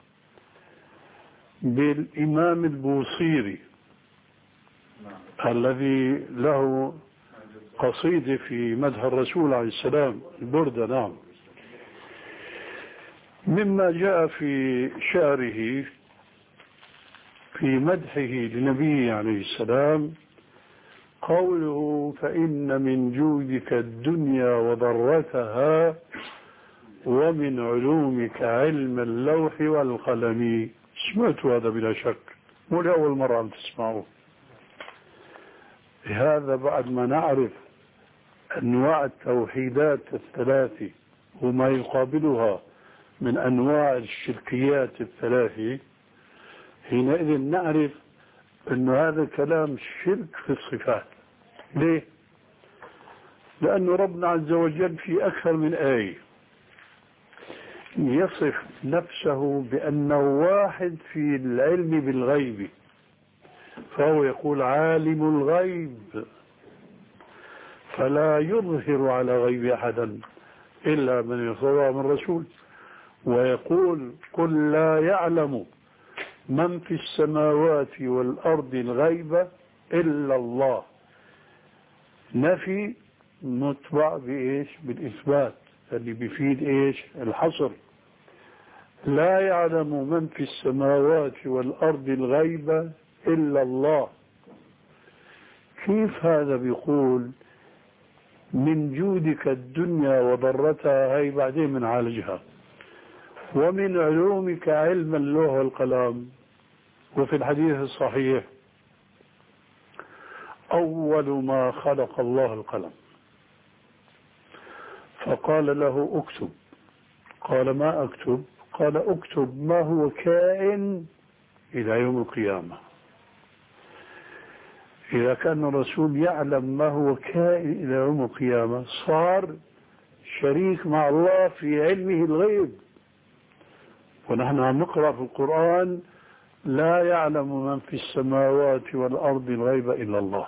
[SPEAKER 2] بالإمام البوصيري الذي له قصيدة في مدح الرسول عليه السلام، البردة. نعم. مما جاء في شعره في مدحه لنبيه عليه السلام قوله: فإن من جودك الدنيا وضرتها ومن علومك علم اللوح والقلم. سمعتوا هذا بلا شك، مو لأول مرة عم تسمعوه. هذا بعد ما نعرف أنواع التوحيدات الثلاثة وما يقابلها من أنواع الشركيات الثلاثة، حينئذ نعرف أن هذا كلام شرك في الصفات. ليه؟ لأن ربنا عز وجل في أكثر من آية يصف نفسه بأنه واحد في العلم بالغيب، فهو يقول عالم الغيب فلا يظهر على غيب أحدا إلا من يرتضى من رسول، ويقول قل لا يعلم من في السماوات والأرض الغيب إلا الله. نفي متبع بإيش؟ بالإثبات، اللي بيفيد إيش؟ الحصر. لا يعلم من في السماوات والأرض الغيب إلا الله. كيف هذا بيقول من جودك الدنيا وضرتها؟ هاي بعدين بنعالجها. ومن علومك علم اللوح والقلم. وفي الحديث الصحيح أول ما خلق الله القلم فقال له اكتب. قال ما أكتب؟ قال اكتب ما هو كائن إلى يوم القيامة. إذا كان الرسول يعلم ما هو كائن إلى يوم القيامة صار شريك مع الله في علمه الغيب. ونحن عم نقرأ في القرآن لا يعلم من في السماوات والأرض الغيب إلا الله.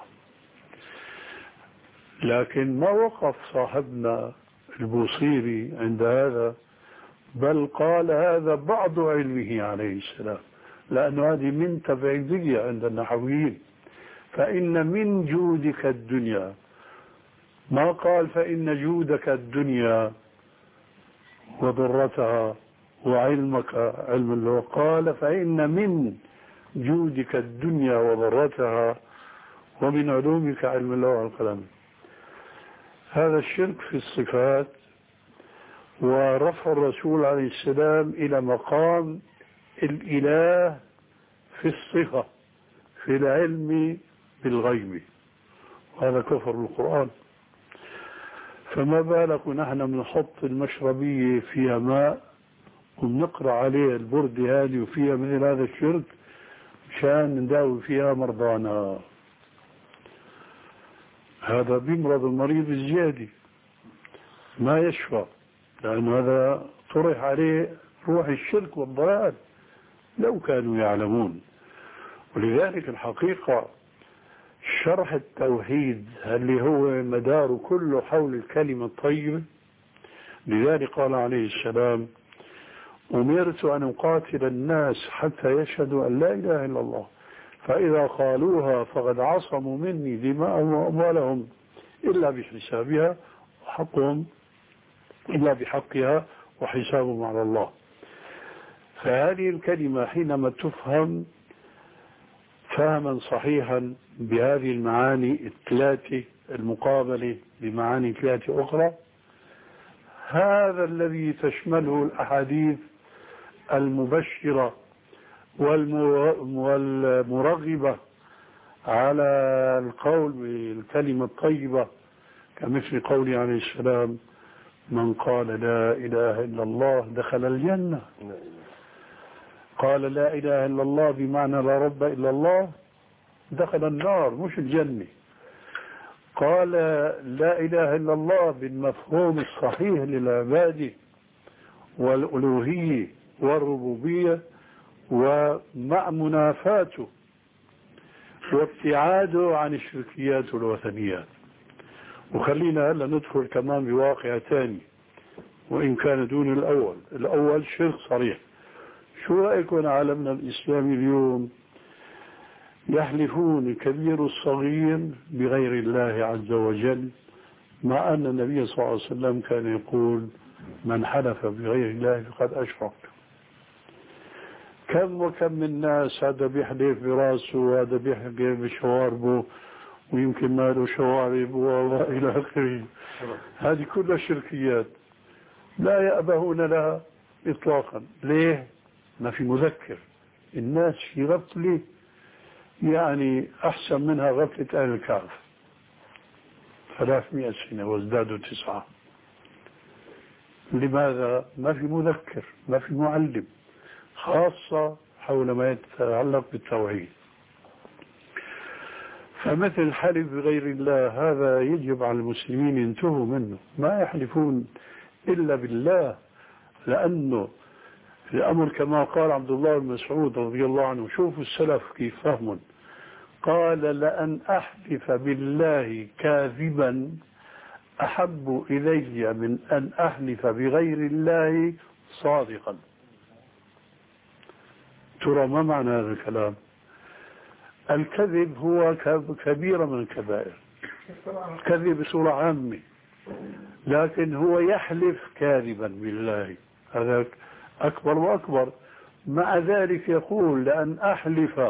[SPEAKER 2] لكن ما وقف صاحبنا البوصيري عند هذا، بل قال هذا بعض علمه عليه السلام، لأن هذه من تبعيضية عند النحويين. فإن من جودك الدنيا، ما قال فإن جودك الدنيا وضرتها وعلمك علم الله، قال فإن من جودك الدنيا وضرتها ومن علومك علم الله والقلم. هذا الشرك في الصفات، ورفع الرسول عليه السلام إلى مقام الإله في الصفة في العلم بالغيب، هذا كفر القرآن. فما بالك نحن بنحط المشربية فيها ماء وبنقرأ عليها البردة هذه وفيها مثل هذا الشرك مشان نداوي فيها مرضانا. هذا بيمرض المريض الزيادي ما يشفى، لأن هذا طرح عليه روح الشرك والضلال لو كانوا يعلمون. ولذلك الحقيقة شرح التوحيد اللي هو مدار كله حول الكلمة الطيبة، لذلك قال عليه السلام أمرت أن أقاتل الناس حتى يشهدوا أن لا إله إلا الله، فإذا قالوها فقد عصموا مني دماءهم وأموالهم إلا بحسابها، وحقهم إلا بحقها، وحسابهم على الله. فهذه الكلمة حينما تفهم فهما صحيحا بهذه المعاني الثلاثة المقابلة بمعاني ثلاثة أخرى، هذا الذي تشمله الأحاديث المبشرة والمرغبة على القول بالكلمة الطيبة، كمثل قوله عليه السلام: من قال لا إله إلا الله دخل الجنة. قال لا إله إلا الله بمعنى لا رب إلا الله دخل النار مش الجنة. قال لا إله إلا الله بالمفهوم الصحيح للعبادة والألوهية والربوبية، ومع منافاته وابتعاده عن الشركيات والوثنيات. وخلينا هلا ندخل كمان بواقع ثاني وإن كان دون الأول. الأول شرك صريح. شو رأيكم عالمنا الإسلامي اليوم يحلفون الكبير الصغير بغير الله عز وجل، مع أن النبي صلى الله عليه وسلم كان يقول: من حلف بغير الله فقد أشرك. كم وكم من ناس هذا بيحلف براسه وهذا بيحلف بشواربه ويمكن ما له شوارب وإلى آخره. هذه كلها شركيات لا يأبهون لها إطلاقا. ليه؟ ما في مذكر. الناس في غفلة يعني أحسن منها غفلة أهل الكهف، ثلاثمائة سنة وازدادوا تسعة. لماذا؟ ما في مذكر، ما في معلم، خاصة حول ما يتعلق بالتوحيد. فمثل الحلف بغير الله هذا يجب على المسلمين ينتهوا منه، ما يحلفون إلا بالله، لأنه الأمر كما قال عبد الله بن مسعود رضي الله عنه. شوفوا السلف كيف فهمون. قال: لأن أحلف بالله كاذبا أحب إلي من أن أحلف بغير الله صادقا. ترى ما معنى هذا الكلام؟ الكذب هو كبيرة من الكبائر، الكذب بصورة عامة، لكن هو يحلف كاذبا بالله، هذا أكبر وأكبر. مع ذلك يقول: لأن أحلف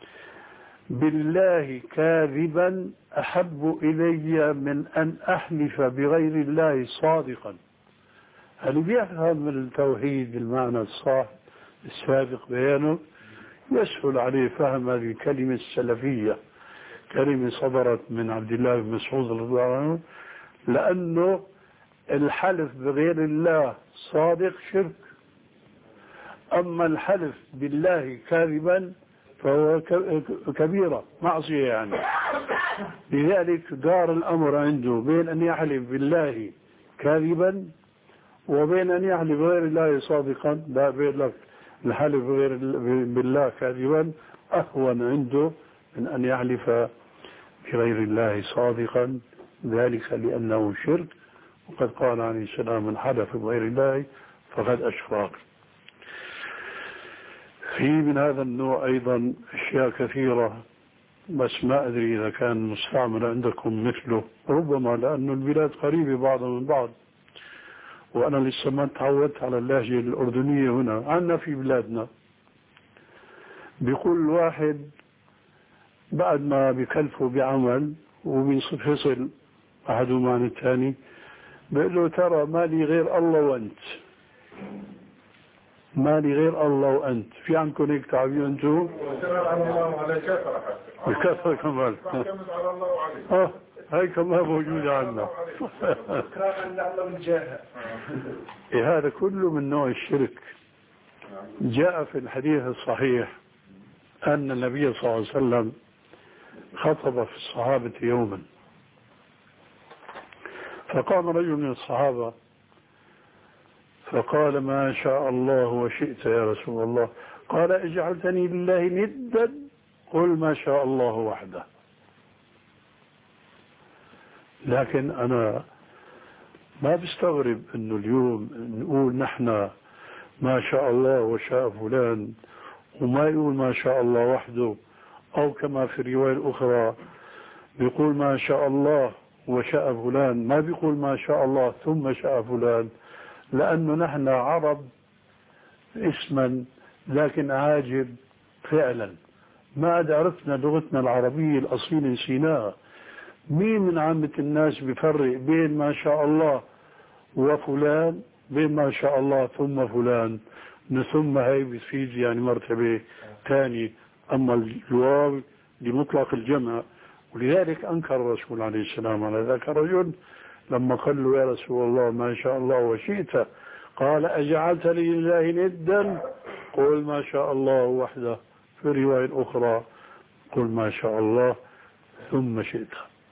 [SPEAKER 2] بالله كاذبا أحب إلي من أن أحلف بغير الله صادقا. هل بيفهم التوحيد بالمعنى الصح السابق بيانه يسهل عليه فهم هذه الكلمة السلفية، كلمة صدرت من عبد الله بن مسعود رضي الله عنه، لأنه الحلف بغير الله صادق شرك، أما الحلف بالله كاذبا فهو كبيرة معصية يعني. لذلك دار الأمر عنده بين أن يحلف بالله كاذبا وبين أن يحلف بغير الله صادقا. لا، بين لك الحلف بغير بالله كاذبا أهون عنده من أن يحلف بغير الله صادقا، ذلك لأنه شرك. وقد قال عليه السلام: من حلف بغير الله فقد أشرك. في من هذا النوع أيضا أشياء كثيرة، بس ما أدري إذا كان مستعمل عندكم مثله، ربما لأن البلاد قريبة بعضها من بعض، وأنا لسه ما تعودت على اللهجة الأردنية هنا. عنا في بلادنا بيقول واحد بعد ما بيكلفوا بعمل وبينفصل أحدهما عن الثاني، بيقول له: ترى ما لي غير الله وأنت، ما لي غير الله وأنت. في عندكم هيك تعبير أنتم؟
[SPEAKER 4] على الله وعلى كثرة حتى
[SPEAKER 2] الكثرة كمان.
[SPEAKER 4] على الله وعليه.
[SPEAKER 2] اه هاي كمان موجودة عندنا. إيه هذا كله من نوع الشرك. جاء في الحديث الصحيح أن النبي صلى الله عليه وسلم خطب في الصحابة يوما، فقام رجل من الصحابة فقال: ما شاء الله وشئت يا رسول الله. قال: اجعلتني لله ندا؟ قل ما شاء الله وحده. لكن أنا ما بستغرب أنه اليوم نقول نحن ما شاء الله وشاء فلان، وما يقول ما شاء الله وحده، أو كما في الرواية الأخرى بيقول ما شاء الله وشاء فلان، ما بيقول ما شاء الله ثم شاء فلان، لأنه نحن عرب اسما لكن عاجب فعلا، ما عاد عرفنا لغتنا العربية الأصيلة نسيناها. مين من عامة الناس بيفرق بين ما شاء الله وفلان، بين ما شاء الله ثم فلان؟ ثم هي بتفيد يعني مرتبة ثانية، أما الواو لمطلق الجمع. ولذلك أنكر الرسول عليه السلام على ذاك الرجل لما قال له يا رسول الله ما شاء الله وشئت، قال أجعلت لله ندا؟ قل ما شاء الله وحده. في رواية أخرى قل ما شاء الله ثم شئت.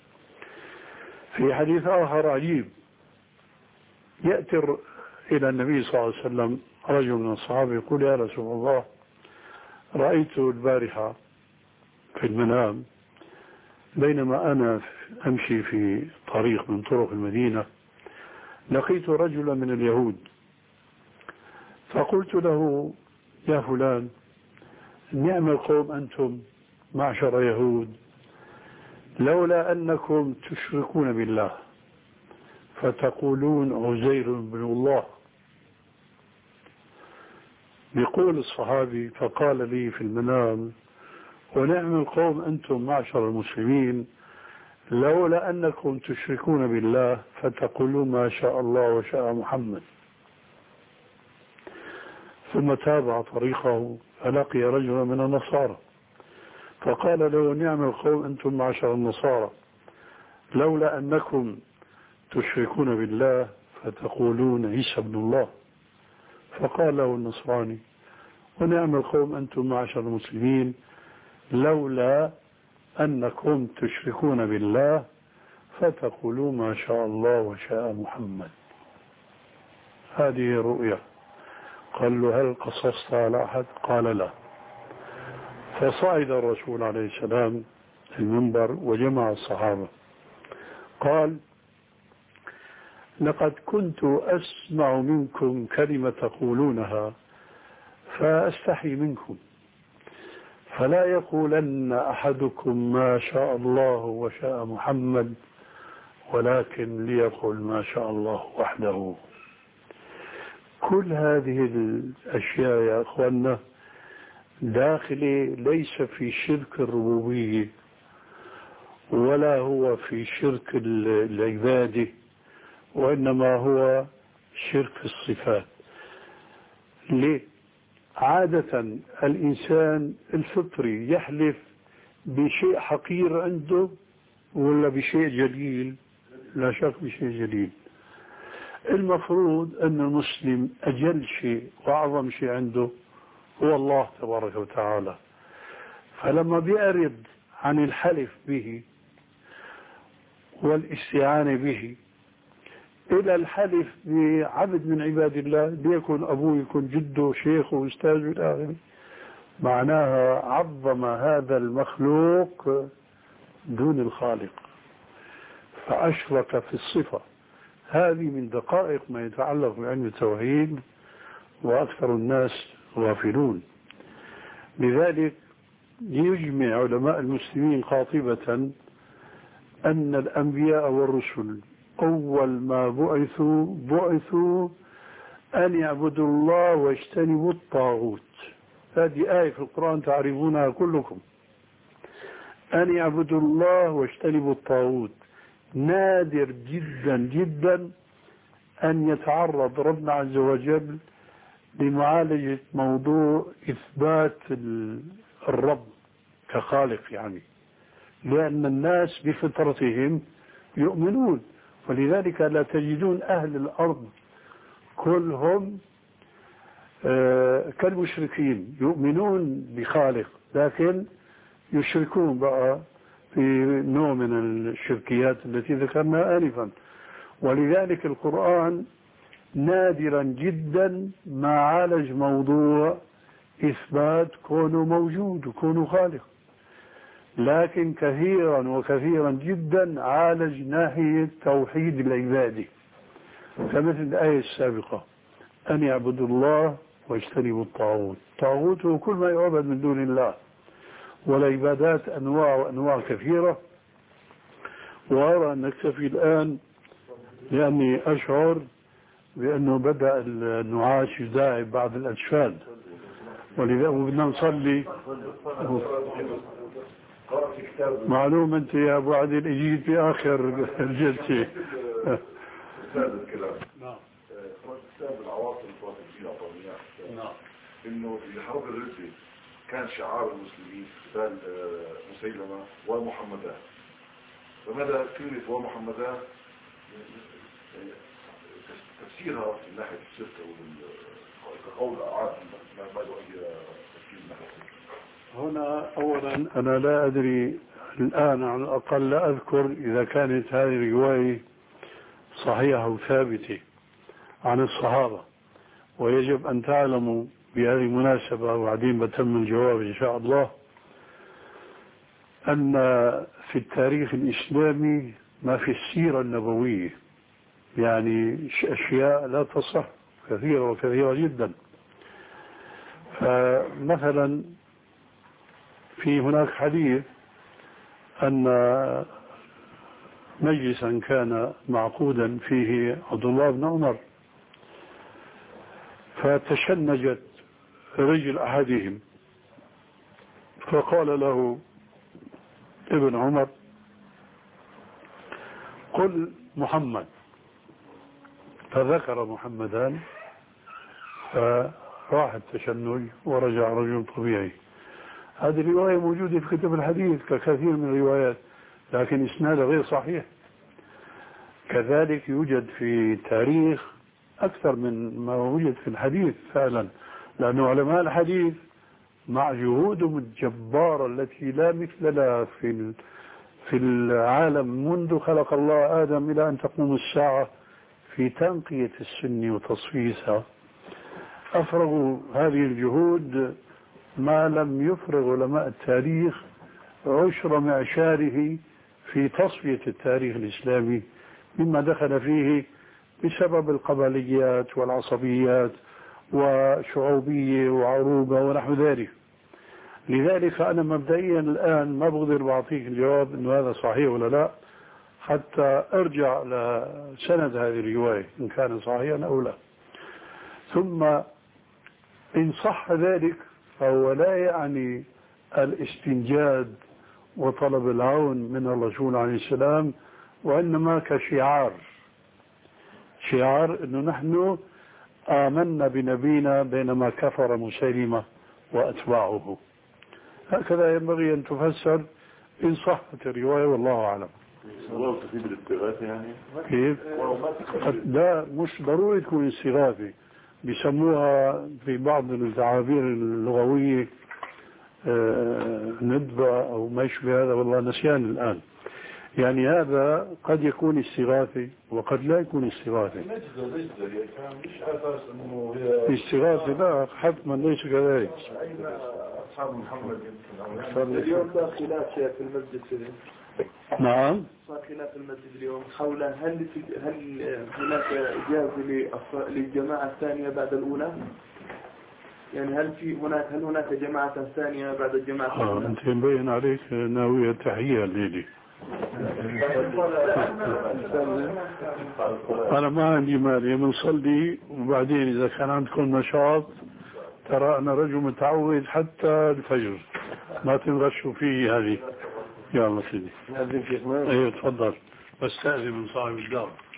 [SPEAKER 2] في حديث آخر عجيب، يأتي إلى النبي صلى الله عليه وسلم رجل من الصحابة يقول يا رسول الله رأيت البارحة في المنام بينما أنا أمشي في طريق من طرق المدينة لقيت رجلا من اليهود، فقلت له يا فلان نعم القوم أنتم معشر يهود، لولا أنكم تشركون بالله فتقولون عزير بن الله. يقول الصحابي فقال لي في المنام ونعم القوم أنتم معشر المسلمين، لولا أنكم تشركون بالله فتقولون ما شاء الله وشاء محمد. ثم تابع طريقه فلقي رجلا من النصارى فقال له نعم القوم أنتم معشر النصارى، لولا أنكم تشركون بالله فتقولون عيسى ابن الله. فقال له النصراني ونعم القوم أنتم معشر المسلمين، لولا أنكم تشركون بالله فتقولون ما شاء الله وشاء محمد. هذه رؤية. قال له هل قصصت على أحد؟ قال لا. فصعد الرسول عليه السلام المنبر وجمع الصحابة قال لقد كنت أسمع منكم كلمة تقولونها فأستحي منكم، فلا يقولن أحدكم ما شاء الله وشاء محمد، ولكن ليقل ما شاء الله وحده. كل هذه الأشياء يا أخوانا داخلة ليس في شرك الربوبية ولا هو في شرك العبادة، وإنما هو شرك الصفات. ليه؟ عادة الإنسان الفطري يحلف بشيء حقير عنده ولا بشيء جليل؟ لا شك بشيء جليل. المفروض أن المسلم أجل شيء وأعظم شيء عنده هو الله تبارك وتعالى، فلما بيعرض عن الحلف به والاستعانة به إلى الحلف بعبد من عباد الله، ليكن أبوه يكون جده شيخه وأستاذه إلى آخره، معناها عظم هذا المخلوق دون الخالق فأشرك في الصفة. هذه من دقائق ما يتعلق بعلم التوحيد وأكثر الناس غافلون. لذلك يجمع علماء المسلمين قاطبة أن الأنبياء والرسل أول ما بعثوا بعثوا أن يعبدوا الله واجتنبوا الطاغوت. هذه آية في القرآن تعرفونها كلكم، أن يعبدوا الله واجتنبوا الطاغوت. نادر جدا جدا أن يتعرض ربنا عز وجل لمعالجة موضوع إثبات الرب كخالق، يعني لأن الناس بفطرتهم يؤمنون، ولذلك لا تجدون أهل الأرض كلهم آه كالمشركين يؤمنون بخالق لكن يشركون بقى في نوع من الشركيات التي ذكرناها آنفا. ولذلك القرآن نادرا جدا ما عالج موضوع إثبات كونه موجود وكونه خالق، لكن كثيرا وكثيرا جدا عالج ناحية توحيد العبادة، كمثل الآية السابقة أن يعبدوا الله واجتنبوا الطاغوت. الطاغوت هو كل ما يعبد من دون الله، والعبادات أنواع وأنواع كثيرة. وأرى أن نكتفي الآن لأني أشعر بأنه بدأ النعاس يداعب بعض الأجفال، ولذا بدنا نصلي. معلوم أنت يا أبو عادل اجيت في آخر الجلسة.
[SPEAKER 4] نعم. كتاب العواصم الفاطمية الطبيعية. نعم. إنه في حرب الردة كان شعار المسلمين قتال مسيلمة ومحمدان. فماذا كلمة ومحمدان تفسيرها من ناحية الشرك وكقول أعاد ما يؤدي تفسير من ناحية
[SPEAKER 2] هنا أولا أنا لا أدري الآن، على الأقل لا أذكر إذا كانت هذه الرواية صحيحة وثابتة عن الصحابة. ويجب أن تعلموا بهذه المناسبة، وبعدين بتم الجواب إن شاء الله، أن في التاريخ الإسلامي ما في السيرة النبوية يعني أشياء لا تصح كثيرة وكثيرة جدا. فمثلا في هناك حديث أن مجلسا كان معقودا فيه عبد الله بن عمر، فتشنجت رجل أحدهم، فقال له ابن عمر قل محمد، فذكر محمدان، فراح التشنج ورجع رجل طبيعي. هذه الرواية موجودة في كتب الحديث ككثير من الروايات، لكن إسنادها غير صحيح. كذلك يوجد في تاريخ أكثر من ما وجد في الحديث فعلا، لأن علماء الحديث مع جهودهم الجبارة التي لا مثل لها في في العالم منذ خلق الله آدم إلى أن تقوم الساعة في تنقية السن وتصفيتها، أفرغوا هذه الجهود ما لم يفرغ علماء التاريخ عشر معشاره في تصفية التاريخ الإسلامي مما دخل فيه بسبب القبليات والعصبيات وشعوبية وعروبة ونحو ذلك. لذلك أنا مبدئيا الآن ما بقدر بعطيك الجواب إنه هذا صحيح ولا لا، حتى أرجع لسند هذه الرواية إن كان صحيحا أو لا. ثم إن صح ذلك فهو لا يعني الاستنجاد وطلب العون من الرسول عليه السلام، وإنما كشعار، شعار أنه نحن آمنا بنبينا بينما كفر مسيلمة وأتباعه. هكذا ينبغي أن تفسر إن صحت الرواية، والله أعلم.
[SPEAKER 3] يعني
[SPEAKER 2] كيف؟ لا، مش ضروري تكون استغاثة، بيسموها في بعض التعابير اللغوية ندبة أو ما يشبه هذا، والله نسيان الآن. يعني هذا قد يكون استغاثة وقد لا يكون استغاثة. استغاثة لا حتما ليس كذلك.
[SPEAKER 3] أصحاب محمد
[SPEAKER 5] اليوم صار خلاف في المسجد.
[SPEAKER 2] نعم
[SPEAKER 5] صار خلاف المسجد اليوم حول هل هل هناك إجازة للجماعة الثانية بعد الأولى؟ يعني هل في هناك هل هناك جماعة ثانية بعد الجماعة الأولى؟
[SPEAKER 2] آه أنت مبين عليك ناوية تحية الليلة. أنا ما عندي مانع بنصلي، وبعدين إذا كان عندكم نشاط ترى أنا رجل متعود حتى الفجر، ما تنغشوا فيه هذه. يلا سيدي.
[SPEAKER 3] نأذن شيخنا.
[SPEAKER 2] ايوه تفضل، بستأذن من صاحب الدار.